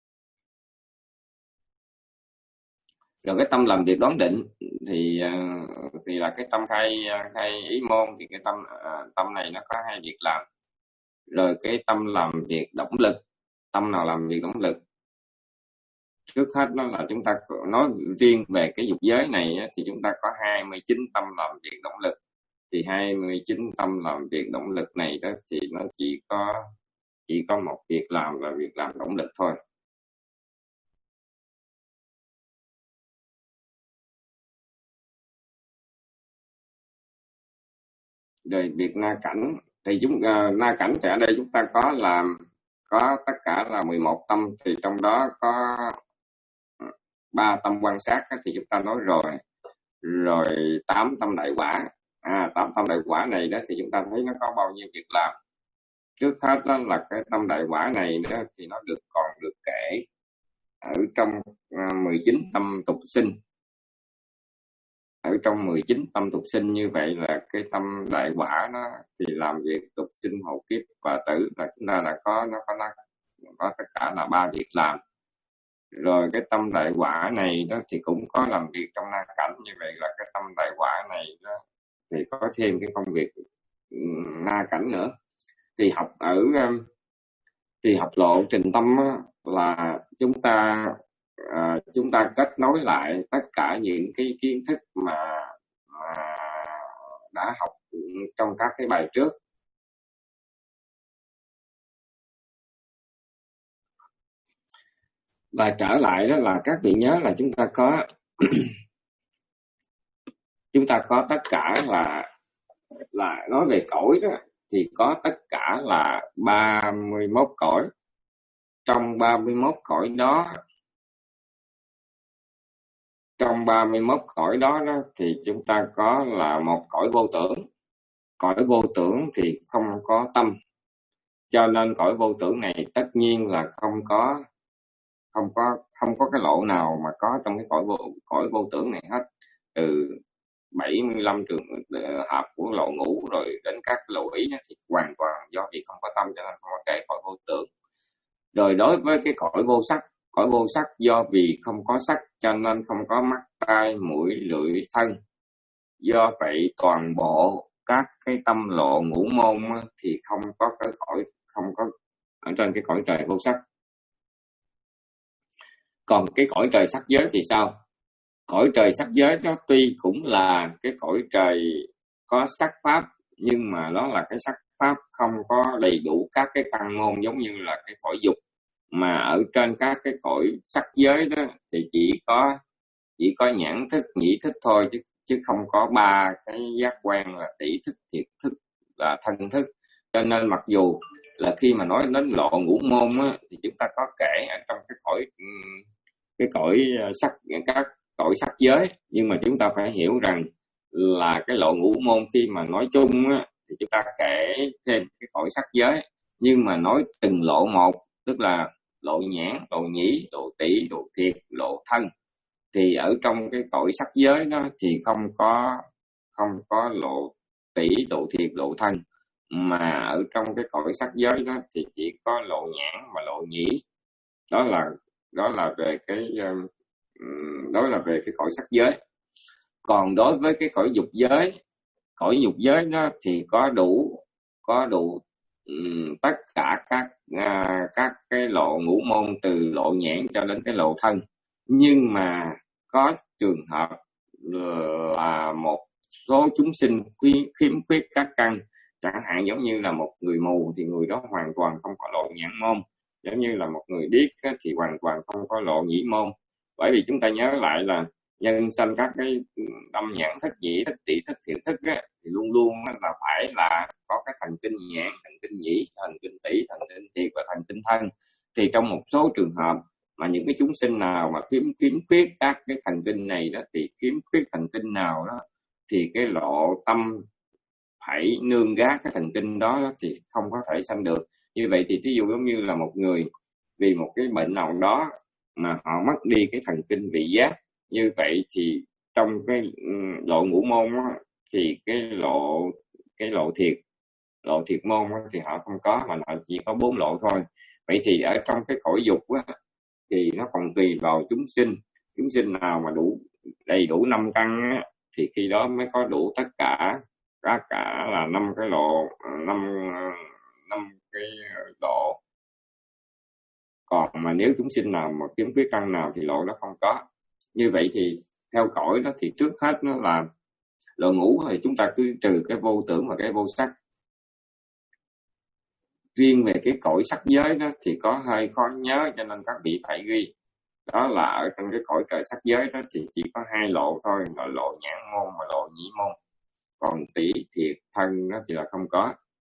Rồi cái tâm làm việc đoán định thì thì là cái tâm khai khai ý môn. Thì cái tâm tâm này nó có hai việc làm. Rồi cái tâm làm việc động lực, tâm nào làm việc động lực? Trước hết đó là chúng ta nói riêng về cái dục giới này thì chúng ta có hai mươi chín tâm làm việc động lực. Thì hai mươi chín tâm làm việc động lực này đó thì nó chỉ có chỉ có một việc làm là việc làm động lực thôi. Rồi việc na cảnh thì chúng uh, na cảnh thì ở đây chúng ta có làm có tất cả là mười một tâm. Thì trong đó có ba tâm quan sát thì chúng ta nói rồi. Rồi tám tâm đại quả. À, tám tâm đại quả này đó thì chúng ta thấy nó có bao nhiêu việc làm. Trước hết đó là cái tâm đại quả này đó thì nó được còn được kể ở trong uh, mười chín tâm tục sinh. Ở trong mười chín tâm tục sinh như vậy là cái tâm đại quả nó thì làm việc tục sinh hộ kiếp và tử, là chúng ta là có nó có nó có tất cả là ba việc làm. Rồi cái tâm đại quả này đó thì cũng có làm việc trong na cảnh. Như vậy là cái tâm đại quả này đó thì có thêm cái công việc na cảnh nữa. Thì học ở thì học lộ trình tâm là chúng ta à, chúng ta kết nối lại tất cả những cái kiến thức mà, mà đã học trong các cái bài trước. Và trở lại đó là các vị nhớ là chúng ta có chúng ta có tất cả là là nói về cõi đó thì có tất cả là ba mươi mốt cõi. Trong ba mươi mốt cõi đó trong ba mươi mốt cõi đó, đó thì chúng ta có là một cõi vô tưởng. Cõi vô tưởng thì không có tâm, cho nên cõi vô tưởng này tất nhiên là không có không có không có cái lộ nào mà có trong cái cõi vô cõi vô tưởng này hết. Từ bảy mươi lăm trường hợp của lộ ngũ rồi đến các lộ ý thì hoàn toàn do vì không có tâm cho nên không có cái cõi vô tưởng. Rồi đối với cái cõi vô sắc, cõi vô sắc do vì không có sắc cho nên không có mắt, tai, mũi, lưỡi, thân. Do vậy toàn bộ các cái tâm lộ ngũ môn thì không có cái cõi không có ở trên cái cõi trời vô sắc. Còn cái cõi trời sắc giới thì sao? Cõi trời sắc giới đó tuy cũng là cái cõi trời có sắc pháp, nhưng mà nó là cái sắc pháp không có đầy đủ các cái căn môn giống như là cái cõi dục. Mà ở trên các cái cõi sắc giới đó thì chỉ có chỉ có nhãn thức, nhĩ thức thôi, chứ chứ không có ba cái giác quan là tỷ thức, thiệt thức là thân thức. Cho nên mặc dù là khi mà nói đến lộ ngũ môn á, thì chúng ta có kể ở trong cái cõi cái cõi sắc, các cõi sắc giới, nhưng mà chúng ta phải hiểu rằng là cái lộ ngũ môn khi mà nói chung á, thì chúng ta kể thêm cái cõi sắc giới, nhưng mà nói từng lộ một, tức là lộ nhãn, lộ nhĩ, lộ tỷ, lộ thiệt, lộ thân, thì ở trong cái cõi sắc giới đó thì không có không có lộ tỷ, lộ thiệt, lộ thân, mà ở trong cái cõi sắc giới đó thì chỉ có lộ nhãn và lộ nhĩ. Đó là đó là về cái đó là về cái cõi sắc giới. Còn đối với cái cõi dục giới, cõi dục giới đó thì có đủ có đủ um, tất cả các uh, các cái lộ ngũ môn, từ lộ nhãn cho đến cái lộ thân, nhưng mà có trường hợp là một số chúng sinh khiếm khuyết các căn, chẳng hạn giống như là một người mù thì người đó hoàn toàn không có lộ nhãn môn, giống như là một người điếc thì hoàn toàn không có lộ nhĩ môn. Bởi vì chúng ta nhớ lại là nhân sanh các cái tâm nhãn thức, nhĩ thức, tỷ thức, thiệt thức á, thì luôn luôn là phải là có cái thần kinh nhãn, thần kinh nhĩ, thần kinh tỷ, thần kinh thiệt và thần kinh thân. Thì trong một số trường hợp mà những cái chúng sinh nào mà khiếm khiếm khuyết các cái thần kinh này đó, thì khiếm khuyết thần kinh nào đó thì cái lộ tâm phải nương gác cái thần kinh đó, đó thì không có thể sanh được. Như vậy thì ví dụ giống như là một người vì một cái bệnh nào đó mà họ mất đi cái thần kinh vị giác, như vậy thì trong cái lộ ngũ môn đó, thì cái lộ cái lộ thiệt lộ thiệt môn đó, thì họ không có, mà họ chỉ có bốn lộ thôi. Vậy thì ở trong cái cõi dục đó, thì nó còn tùy vào chúng sinh. Chúng sinh nào mà đủ đầy đủ năm căn á, thì khi đó mới có đủ tất cả tất cả là năm cái lộ, năm năm cái độ. Còn mà nếu chúng sinh nào mà kiếm khuyết căn nào thì lộ đó không có. Như vậy thì theo cõi đó thì trước hết nó là lộ ngũ thì chúng ta cứ trừ cái vô tưởng và cái vô sắc. Riêng về cái cõi sắc giới đó thì có hơi khó nhớ, cho nên các vị phải ghi. Đó là ở trong cái cõi trời sắc giới đó thì chỉ có hai lộ thôi, là lộ nhãn môn và lộ nhĩ môn. Còn tỷ, thiệt, thân đó thì là không có.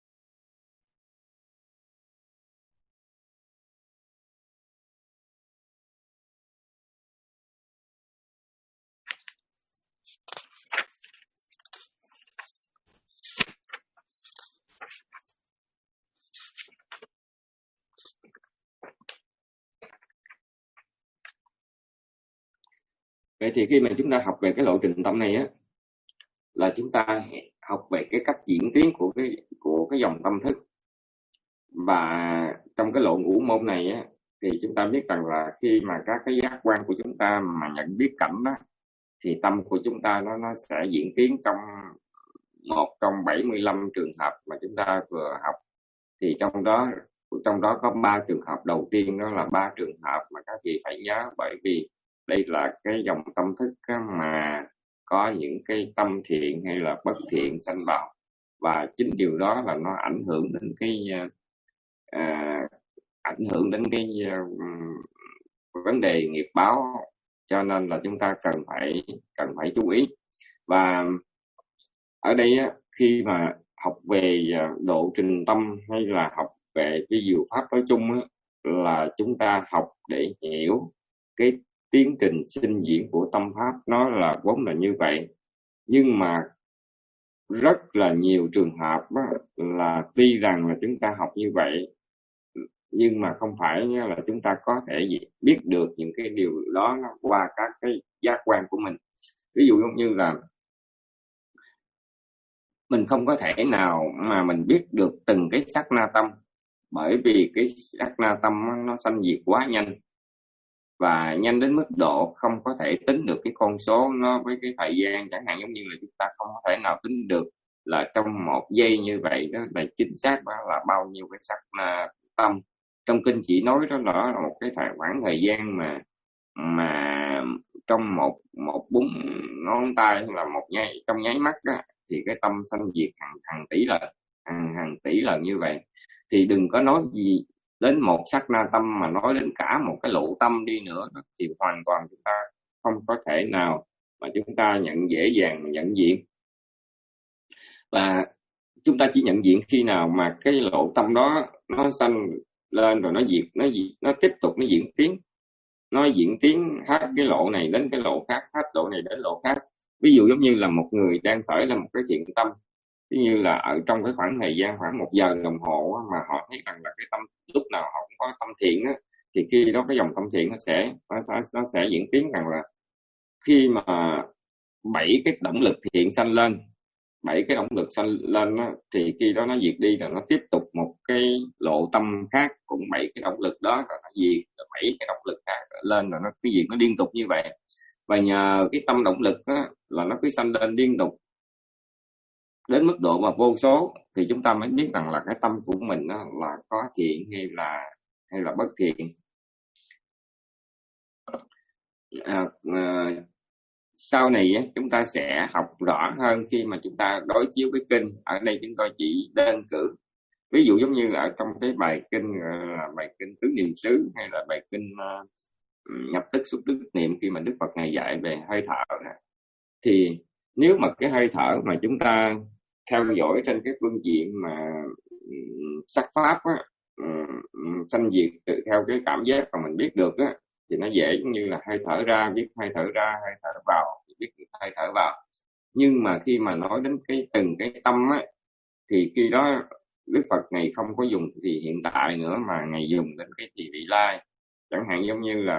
Vậy thì khi mà chúng ta học về cái lộ trình tâm này á, là chúng ta học về cái cách diễn tiến của cái của cái dòng tâm thức. Và trong cái lộ ngũ môn này á, thì chúng ta biết rằng là khi mà các cái giác quan của chúng ta mà nhận biết cảnh đó, thì tâm của chúng ta nó nó sẽ diễn tiến trong một trong bảy mươi lăm trường hợp mà chúng ta vừa học. Thì trong đó trong đó có ba trường hợp đầu tiên, đó là ba trường hợp mà các vị phải nhớ, bởi vì đây là cái dòng tâm thức mà có những cái tâm thiện hay là bất thiện sanh vào, và chính điều đó là nó ảnh hưởng đến cái à, ảnh hưởng đến cái uh, vấn đề nghiệp báo, cho nên là chúng ta cần phải cần phải chú ý. Và ở đây á, khi mà học về độ trình tâm hay là học về cái diệu pháp nói chung á, là chúng ta học để hiểu cái tiến trình sinh diễn của tâm pháp, nó là vốn là như vậy. Nhưng mà rất là nhiều trường hợp á, là tuy rằng là chúng ta học như vậy, nhưng mà không phải là chúng ta có thể biết được những cái điều đó qua các cái giác quan của mình. Ví dụ như là mình không có thể nào mà mình biết được từng cái sát na tâm, bởi vì cái sát na tâm nó sanh diệt quá nhanh, và nhanh đến mức độ không có thể tính được cái con số nó với cái thời gian. Chẳng hạn giống như là chúng ta không có thể nào tính được là trong một giây như vậy đó là chính xác đó là bao nhiêu cái sát na tâm. Trong kinh chỉ nói đó là một cái thời khoảng thời gian mà mà trong một một búng ngón tay là một nháy, trong nháy mắt đó, thì cái tâm sanh diệt hàng hàng tỷ lần, hàng hàng tỷ lần như vậy. Thì đừng có nói gì đến một sát na tâm, mà nói đến cả một cái lộ tâm đi nữa thì hoàn toàn chúng ta không có thể nào mà chúng ta nhận dễ dàng nhận diện. Và chúng ta chỉ nhận diện khi nào mà cái lộ tâm đó nó sanh lên rồi nó diệt, nó diệt, nó tiếp tục nó diễn tiến, nó diễn tiến hết cái lộ này đến cái lộ khác, hết lộ này đến lộ khác. Ví dụ giống như là một người đang khởi lên một cái thiện tâm, ví như là ở trong cái khoảng thời gian khoảng một giờ đồng hồ mà họ thấy rằng là cái tâm lúc nào họ cũng có tâm thiện á, thì khi đó cái dòng tâm thiện nó sẽ nó, nó sẽ diễn tiến rằng là khi mà bảy cái động lực thiện sanh lên, bảy cái động lực sanh lên đó, thì khi đó nó diệt đi rồi nó tiếp tục một cái lộ tâm khác cũng bảy cái động lực đó rồi nó diệt, rồi bảy cái động lực khác lên rồi nó cái diệt, nó liên tục như vậy. Và nhờ cái tâm động lực đó, là nó cứ sanh lên liên tục đến mức độ mà vô số, thì chúng ta mới biết rằng là cái tâm của mình đó là có thiện hay là hay là bất thiện. À, à, sau này chúng ta sẽ học rõ hơn khi mà chúng ta đối chiếu với kinh. Ở đây chúng tôi chỉ đơn cử, ví dụ giống như là ở trong cái bài kinh là bài kinh tứ niệm xứ, hay là bài kinh uh, nhập tức xúc tức niệm, khi mà Đức Phật này dạy về hơi thở này, thì nếu mà cái hơi thở mà chúng ta theo dõi trên cái phương diện mà sắc pháp á, sanh diệt tự theo cái cảm giác mà mình biết được á, thì nó dễ, giống như là hơi thở ra biết hơi thở ra, hơi thở vào biết hơi thở vào. Nhưng mà khi mà nói đến cái từng cái tâm á, thì khi đó Đức Phật này không có dùng thì hiện tại nữa, mà Ngài dùng đến cái thì vị lai. Chẳng hạn giống như là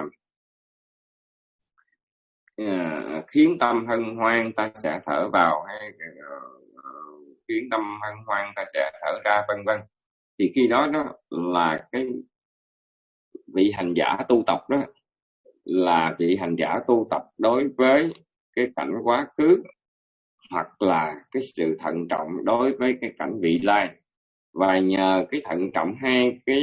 uh, khiến tâm hân hoan ta sẽ thở vào, hay uh, khiến tâm hân hoan ta sẽ thở ra, vân vân. Thì khi đó đó là cái vị hành giả tu tập đó, là vị hành giả tu tập đối với cái cảnh quá khứ, hoặc là cái sự thận trọng đối với cái cảnh vị lai. Và nhờ cái thận trọng hai cái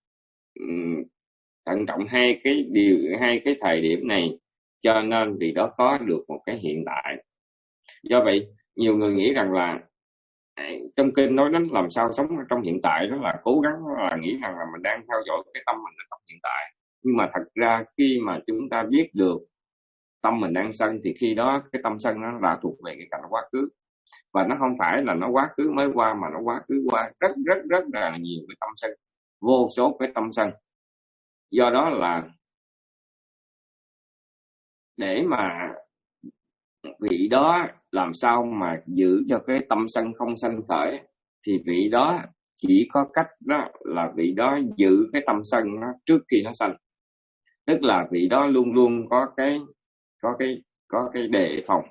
thận trọng hai cái điều hai cái thời điểm này, cho nên vị đó có được một cái hiện tại. Do vậy nhiều người nghĩ rằng là trong kinh nói đến làm sao sống trong hiện tại, đó là cố gắng là nghĩ rằng là mình đang theo dõi cái tâm mình ở trong hiện tại. Nhưng mà thật ra khi mà chúng ta biết được tâm mình đang sân, thì khi đó cái tâm sân nó là thuộc về cái cảnh quá khứ. Và nó không phải là nó quá khứ mới qua, mà nó quá khứ qua rất rất rất là nhiều cái tâm sân, vô số cái tâm sân. Do đó là để mà vị đó làm sao mà giữ cho cái tâm sân không sanh khởi, thì vị đó chỉ có cách đó là vị đó giữ cái tâm sân nó trước khi nó sanh. Tức là vị đó luôn luôn có cái có cái có cái đề phòng.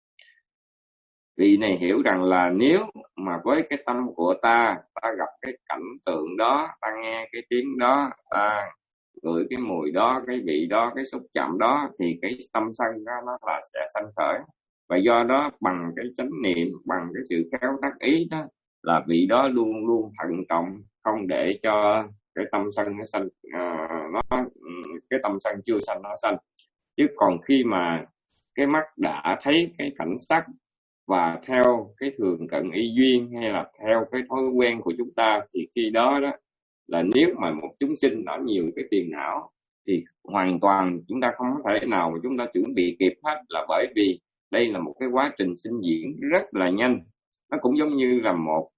Vị này hiểu rằng là nếu mà với cái tâm của ta, ta gặp cái cảnh tượng đó, ta nghe cái tiếng đó, ta ngửi cái mùi đó, cái vị đó, cái xúc chạm đó, thì cái tâm sân đó nó là sẽ sanh khởi. Và do đó bằng cái chánh niệm, bằng cái sự khéo tác ý đó, là vị đó luôn luôn thận trọng, không để cho cái tâm sân nó sanh, uh, nó cái tâm sân chưa sanh nó sanh. Chứ còn khi mà cái mắt đã thấy cái cảnh sắc, và theo cái thường cận y duyên, hay là theo cái thói quen của chúng ta, thì khi đó đó là nếu mà một chúng sinh đã nhiều cái phiền não, thì hoàn toàn chúng ta không thể nào mà chúng ta chuẩn bị kịp hết, là bởi vì đây là một cái quá trình sinh diễn rất là nhanh. Nó cũng giống như là một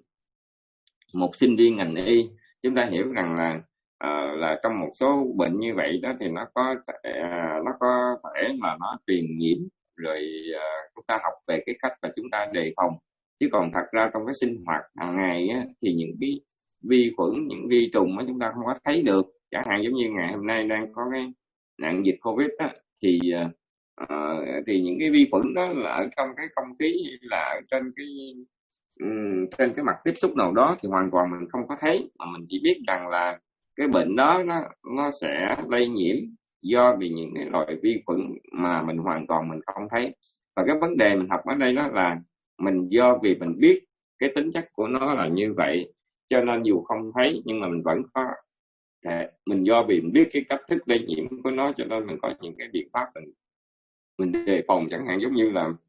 một sinh viên ngành y, chúng ta hiểu rằng là à, là trong một số bệnh như vậy đó, thì nó có à, nó có thể mà nó truyền nhiễm, rồi à, chúng ta học về cái cách mà chúng ta đề phòng. Chứ còn thật ra trong cái sinh hoạt hàng ngày á, thì những cái vi khuẩn, những vi trùng á, chúng ta không có thấy được. Chẳng hạn giống như ngày hôm nay đang có cái nạn dịch Covid á, thì uh, thì những cái vi khuẩn đó là ở trong cái không khí, là ở trên cái um, trên cái mặt tiếp xúc nào đó, thì hoàn toàn mình không có thấy, mà mình chỉ biết rằng là cái bệnh đó nó nó sẽ lây nhiễm do vì những cái loại vi khuẩn mà mình hoàn toàn mình không thấy. Và cái vấn đề mình học ở đây đó là mình do vì mình biết cái tính chất của nó là như vậy, cho nên dù không thấy nhưng mà mình vẫn có thể, mình do vì mình biết cái cách thức lây nhiễm của nó, cho nên mình có những cái biện pháp mình mình đề phòng. Chẳng hạn giống như là,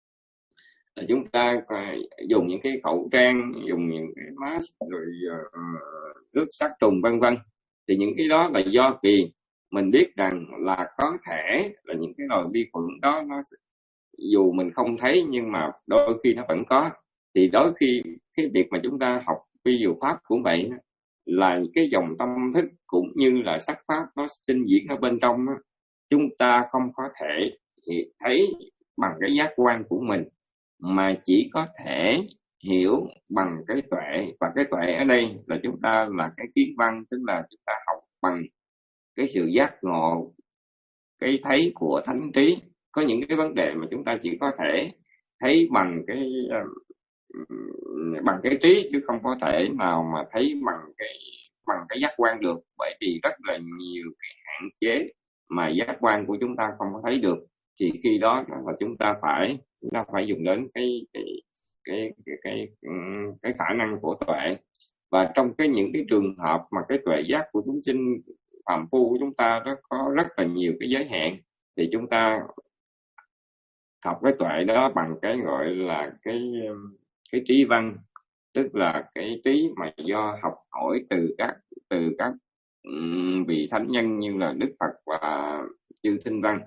là chúng ta dùng những cái khẩu trang, dùng những cái mask, rồi uh, nước sát trùng vân vân. Thì những cái đó là do vì mình biết rằng là có thể là những cái loại vi khuẩn đó nó dù mình không thấy nhưng mà đôi khi nó vẫn có. Thì đôi khi cái việc mà chúng ta học vi diệu pháp cũng vậy, là cái dòng tâm thức cũng như là sắc pháp nó sinh diễn ở bên trong đó, chúng ta không có thể thấy bằng cái giác quan của mình, mà chỉ có thể hiểu bằng cái tuệ. Và cái tuệ ở đây là chúng ta là cái kiến văn, tức là chúng ta học bằng cái sự giác ngộ, cái thấy của thánh trí. Có những cái vấn đề mà chúng ta chỉ có thể thấy bằng cái bằng cái trí, chứ không có thể nào mà thấy bằng cái bằng cái giác quan được, bởi vì rất là nhiều cái hạn chế mà giác quan của chúng ta không có thấy được. Thì khi đó là chúng ta phải chúng ta phải dùng đến cái cái cái cái cái, cái khả năng của tuệ. Và trong cái những cái trường hợp mà cái tuệ giác của chúng sinh phàm phu của chúng ta nó có rất là nhiều cái giới hạn, thì chúng ta học cái tuệ đó bằng cái gọi là cái cái trí văn, tức là cái trí mà do học hỏi từ các từ các um, vị thánh nhân như là Đức Phật và chư Tinh Văn.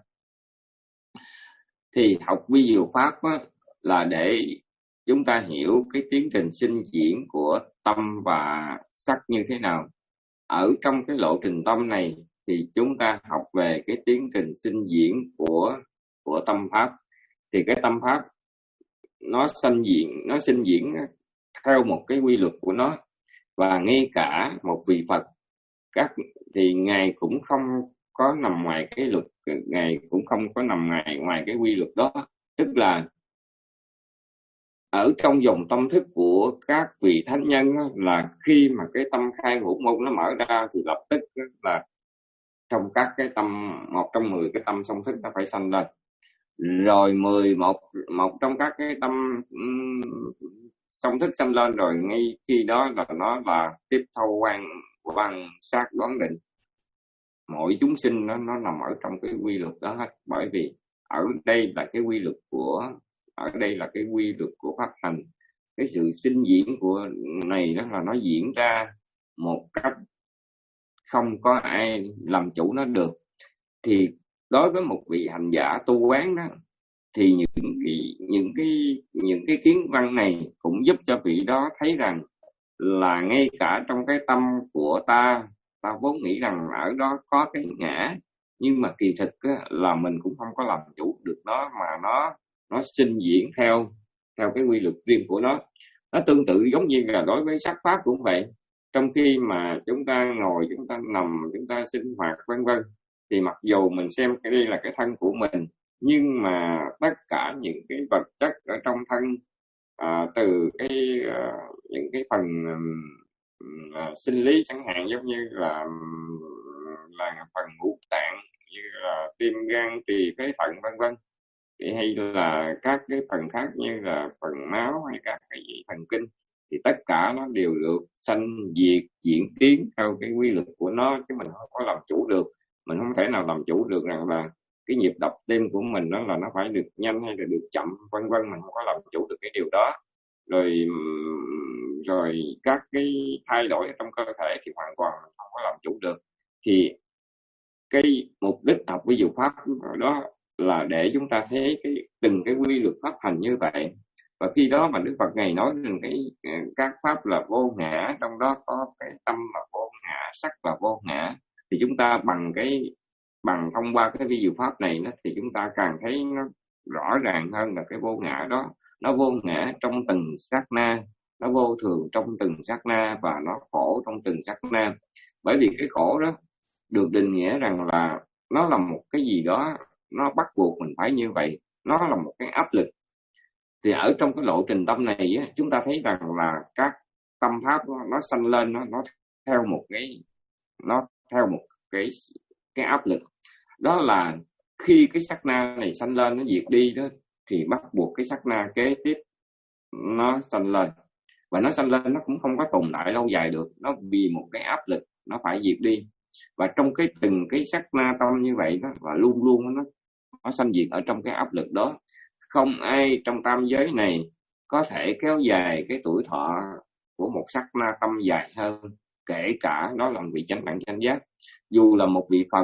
Thì học vi diệu pháp á, là để chúng ta hiểu cái tiến trình sinh diễn của tâm và sắc như thế nào. Ở trong cái lộ trình tâm này thì chúng ta học về cái tiến trình sinh diễn của của tâm pháp. Thì cái tâm pháp nó sinh diễn nó sinh diễn theo một cái quy luật của nó, và ngay cả một vị Phật các thì ngài cũng không có nằm ngoài cái luật, ngài cũng không có nằm ngoài ngoài cái quy luật đó. Tức là ở trong dòng tâm thức của các vị thánh nhân là khi mà cái tâm khai ngũ môn nó mở ra thì lập tức là trong các cái tâm, một trong mười cái tâm song thức nó phải sanh lên, rồi mười một một trong các cái tâm um, song thức sanh lên, rồi ngay khi đó là nó là tiếp thâu quan quan sát đoán định. Mỗi chúng sinh nó nó nằm ở trong cái quy luật đó hết, bởi vì ở đây là cái quy luật của ở đây là cái quy luật của pháp hành. Cái sự sinh diễn của này đó là nó diễn ra một cách không có ai làm chủ nó được. Thì đối với một vị hành giả tu quán đó, thì những cái những cái những cái kiến văn này cũng giúp cho vị đó thấy rằng là ngay cả trong cái tâm của ta, ta vốn nghĩ rằng ở đó có cái ngã, nhưng mà kỳ thực á, là mình cũng không có làm chủ được nó, mà nó nó sinh diễn theo theo cái quy luật riêng của nó. Nó tương tự giống như là đối với sắc pháp cũng vậy. Trong khi mà chúng ta ngồi, chúng ta nằm, chúng ta sinh hoạt vân vân, thì mặc dù mình xem cái đây là cái thân của mình, nhưng mà tất cả những cái vật chất ở trong thân, à, từ cái à, những cái phần à, sinh lý chẳng hạn, giống như là là phần ngũ tạng như là tim, gan, tỳ, phế, thận vân vân, hay là các cái phần khác như là phần máu hay các cái thần kinh, thì tất cả nó đều được sanh diệt diễn tiến theo cái quy luật của nó, chứ mình không có làm chủ được. Mình không thể nào làm chủ được rằng là cái nhịp đập tim của mình đó là nó phải được nhanh hay là được chậm vân vân, mình không có làm chủ được cái điều đó. Rồi rồi các cái thay đổi trong cơ thể thì hoàn toàn mình không có làm chủ được. Thì cái mục đích học vi diệu pháp đó là để chúng ta thấy cái từng cái quy luật pháp hành như vậy. Và khi đó mà Đức Phật ngày nói rằng cái các pháp là vô ngã, trong đó có cái tâm là vô ngã, sắc là vô ngã, thì chúng ta bằng cái bằng thông qua cái vi diệu pháp này đó, thì chúng ta càng thấy nó rõ ràng hơn là cái vô ngã đó nó vô ngã trong từng sát na, nó vô thường trong từng sát na, và nó khổ trong từng sát na. Bởi vì cái khổ đó được định nghĩa rằng là nó là một cái gì đó nó bắt buộc mình phải như vậy, nó là một cái áp lực. Thì ở trong cái lộ trình tâm này á, chúng ta thấy rằng là các tâm pháp nó, nó sanh lên, nó nó theo một cái nó theo một cái cái áp lực. Đó là khi cái sát na này sanh lên, nó diệt đi đó, thì bắt buộc cái sát na kế tiếp nó sanh lên, và nó sanh lên nó cũng không có tồn tại lâu dài được, nó vì một cái áp lực nó phải diệt đi. Và trong cái từng cái sát na tâm như vậy đó, và luôn luôn nó nó sanh diệt ở trong cái áp lực đó. Không ai trong tam giới này có thể kéo dài cái tuổi thọ của một sát na tâm dài hơn, kể cả đó là vị chánh đẳng chánh giác. Dù là một vị Phật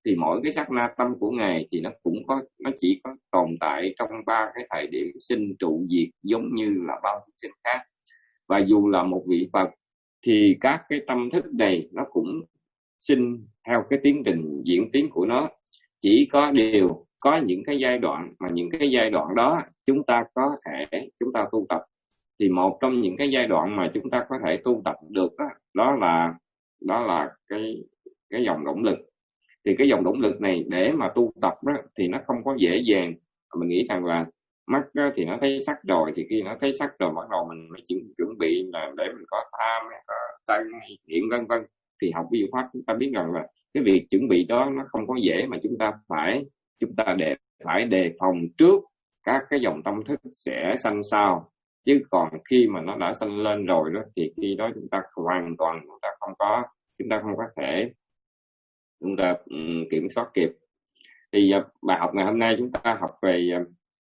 thì mỗi cái sát na tâm của Ngài thì nó cũng có, nó chỉ có tồn tại trong ba cái thời điểm sinh trụ diệt giống như là bao chúng sinh khác. Và dù là một vị Phật thì các cái tâm thức này nó cũng sinh theo cái tiến trình diễn tiến của nó. Chỉ có điều có những cái giai đoạn mà những cái giai đoạn đó chúng ta có thể chúng ta tu tập. Thì một trong những cái giai đoạn mà chúng ta có thể tu tập được đó, đó là đó là cái cái dòng động lực. Thì cái dòng động lực này để mà tu tập đó, thì nó không có dễ dàng. Mình nghĩ rằng là mắt thì nó thấy sắc rồi, thì khi nó thấy sắc rồi bắt đầu mình mới chuẩn chuẩn bị là để mình có tham, có sân, hiện vân vân. Thì học vi diệu pháp chúng ta biết rằng là cái việc chuẩn bị đó nó không có dễ, mà chúng ta phải chúng ta để phải đề phòng trước các cái dòng tâm thức sẽ sanh sau. Chứ còn khi mà nó đã sanh lên rồi đó thì khi đó chúng ta hoàn toàn chúng ta không có chúng ta không có thể chúng ta um, kiểm soát kịp. Thì uh, bài học ngày hôm nay chúng ta học về uh,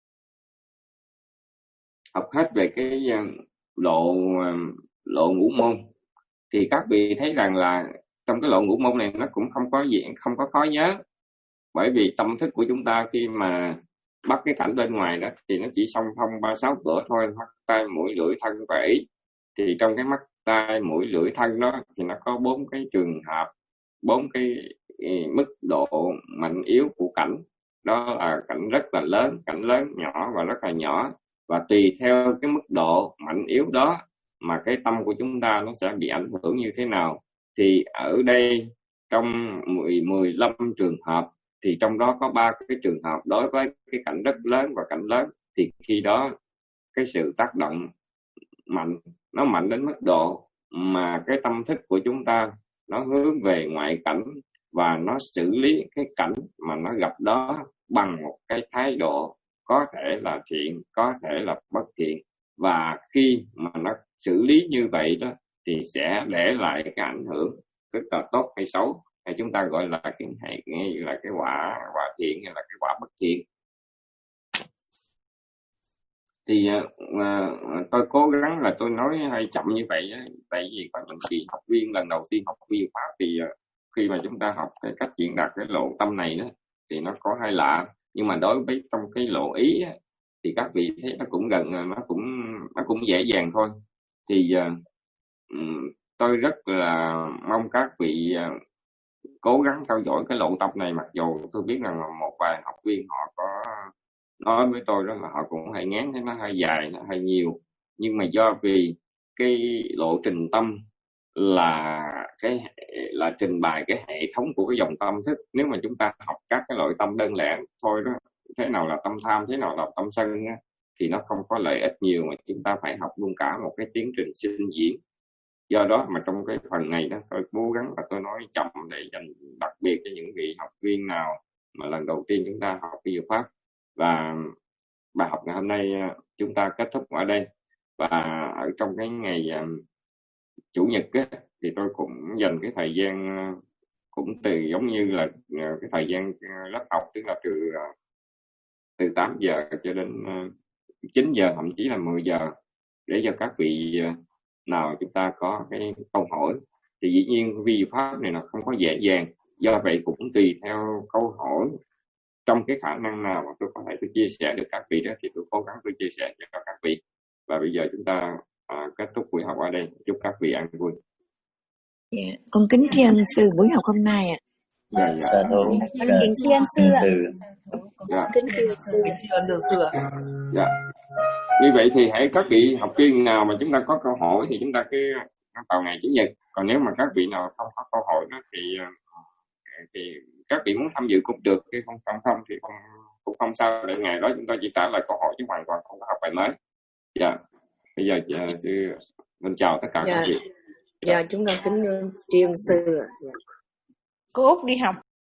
học hết về cái uh, lộ uh, lộ ngũ môn. Thì các vị thấy rằng là trong cái lộ ngũ môn này nó cũng không có gì không có khó nhớ, bởi vì tâm thức của chúng ta khi mà bắt cái cảnh bên ngoài đó thì nó chỉ song thông ba sáu cửa thôi, mắt tai mũi lưỡi thân và ý. Thì trong cái mắt tai mũi lưỡi thân đó thì nó có bốn cái trường hợp, bốn cái mức độ mạnh yếu của cảnh. Đó là cảnh rất là lớn, cảnh lớn, nhỏ và rất là nhỏ. Và tùy theo cái mức độ mạnh yếu đó mà cái tâm của chúng ta nó sẽ bị ảnh hưởng như thế nào. Thì ở đây trong mười lăm trường hợp thì trong đó có ba cái trường hợp đối với cái cảnh rất lớn và cảnh lớn, thì khi đó cái sự tác động mạnh nó mạnh đến mức độ mà cái tâm thức của chúng ta nó hướng về ngoại cảnh và nó xử lý cái cảnh mà nó gặp đó bằng một cái thái độ có thể là thiện, có thể là bất thiện. Và khi mà nó xử lý như vậy đó thì sẽ để lại cái ảnh hưởng tức là tốt hay xấu, hay chúng ta gọi là cái hay là cái quả quả thiện hay là cái quả bất thiện. Thì uh, tôi cố gắng là tôi nói hơi chậm như vậy, tại vì có những kỳ học viên lần đầu tiên học vi pháp thì uh, khi mà chúng ta học cái cách diễn đạt cái lộ tâm này đó thì nó có hơi lạ. Nhưng mà đối với trong cái lộ ý á, thì các vị thấy nó cũng gần, nó cũng nó cũng dễ dàng thôi. Thì uh, tôi rất là mong các vị uh, cố gắng theo dõi cái lộ tập này, mặc dù tôi biết rằng một vài học viên họ có nói với tôi đó là họ cũng hay ngán thấy nó hơi dài, nó hơi nhiều. Nhưng mà do vì cái lộ trình tâm là cái là trình bày cái hệ thống của cái dòng tâm thức. Nếu mà chúng ta học các cái loại tâm đơn lẻ thôi đó, thế nào là tâm tham, thế nào là tâm sân á, thì nó không có lợi ích nhiều, mà chúng ta phải học luôn cả một cái tiến trình sinh diễn. Do đó mà trong cái phần này đó tôi cố gắng là tôi nói chậm để dành đặc biệt cho những vị học viên nào mà lần đầu tiên chúng ta học vi diệu pháp. Và bài học ngày hôm nay chúng ta kết thúc ở đây. Và ở trong cái ngày chủ nhật á, thì tôi cũng dành cái thời gian cũng từ giống như là cái thời gian lớp học, tức là từ từ tám giờ cho đến chín giờ, thậm chí là mười giờ, để cho các vị nào chúng ta có cái câu hỏi. Thì dĩ nhiên vi diệu pháp này nó không có dễ dàng, do vậy cũng tùy theo câu hỏi trong cái khả năng nào mà tôi có thể tôi chia sẻ được các vị đó thì tôi cố gắng tôi chia sẻ cho các vị. Và bây giờ chúng ta à, kết thúc buổi học ở đây. Chúc các vị an vui. Yeah. Con kính tri ân sư buổi học hôm nay ạ. Dạ, dạ. Dạ, đúng. Con kính tri ân sư ạ. Dạ. Kính tri ân sư. Dạ. Như vậy thì hãy các vị học viên nào mà chúng ta có câu hỏi thì chúng ta cứ vào ngày chủ nhật. Còn nếu mà các vị nào không có câu hỏi đó thì thì các vị muốn tham dự cũng được, cái không không không thì không cũng không sao. Để ngày đó chúng ta chỉ trả lời câu hỏi chứ hoàn toàn không có học bài mới. Dạ. Bây giờ sư mình chào tất cả dạ. các vị. Dạ, chúng ta kính tri ân sư. Dạ. Cô Út đi học.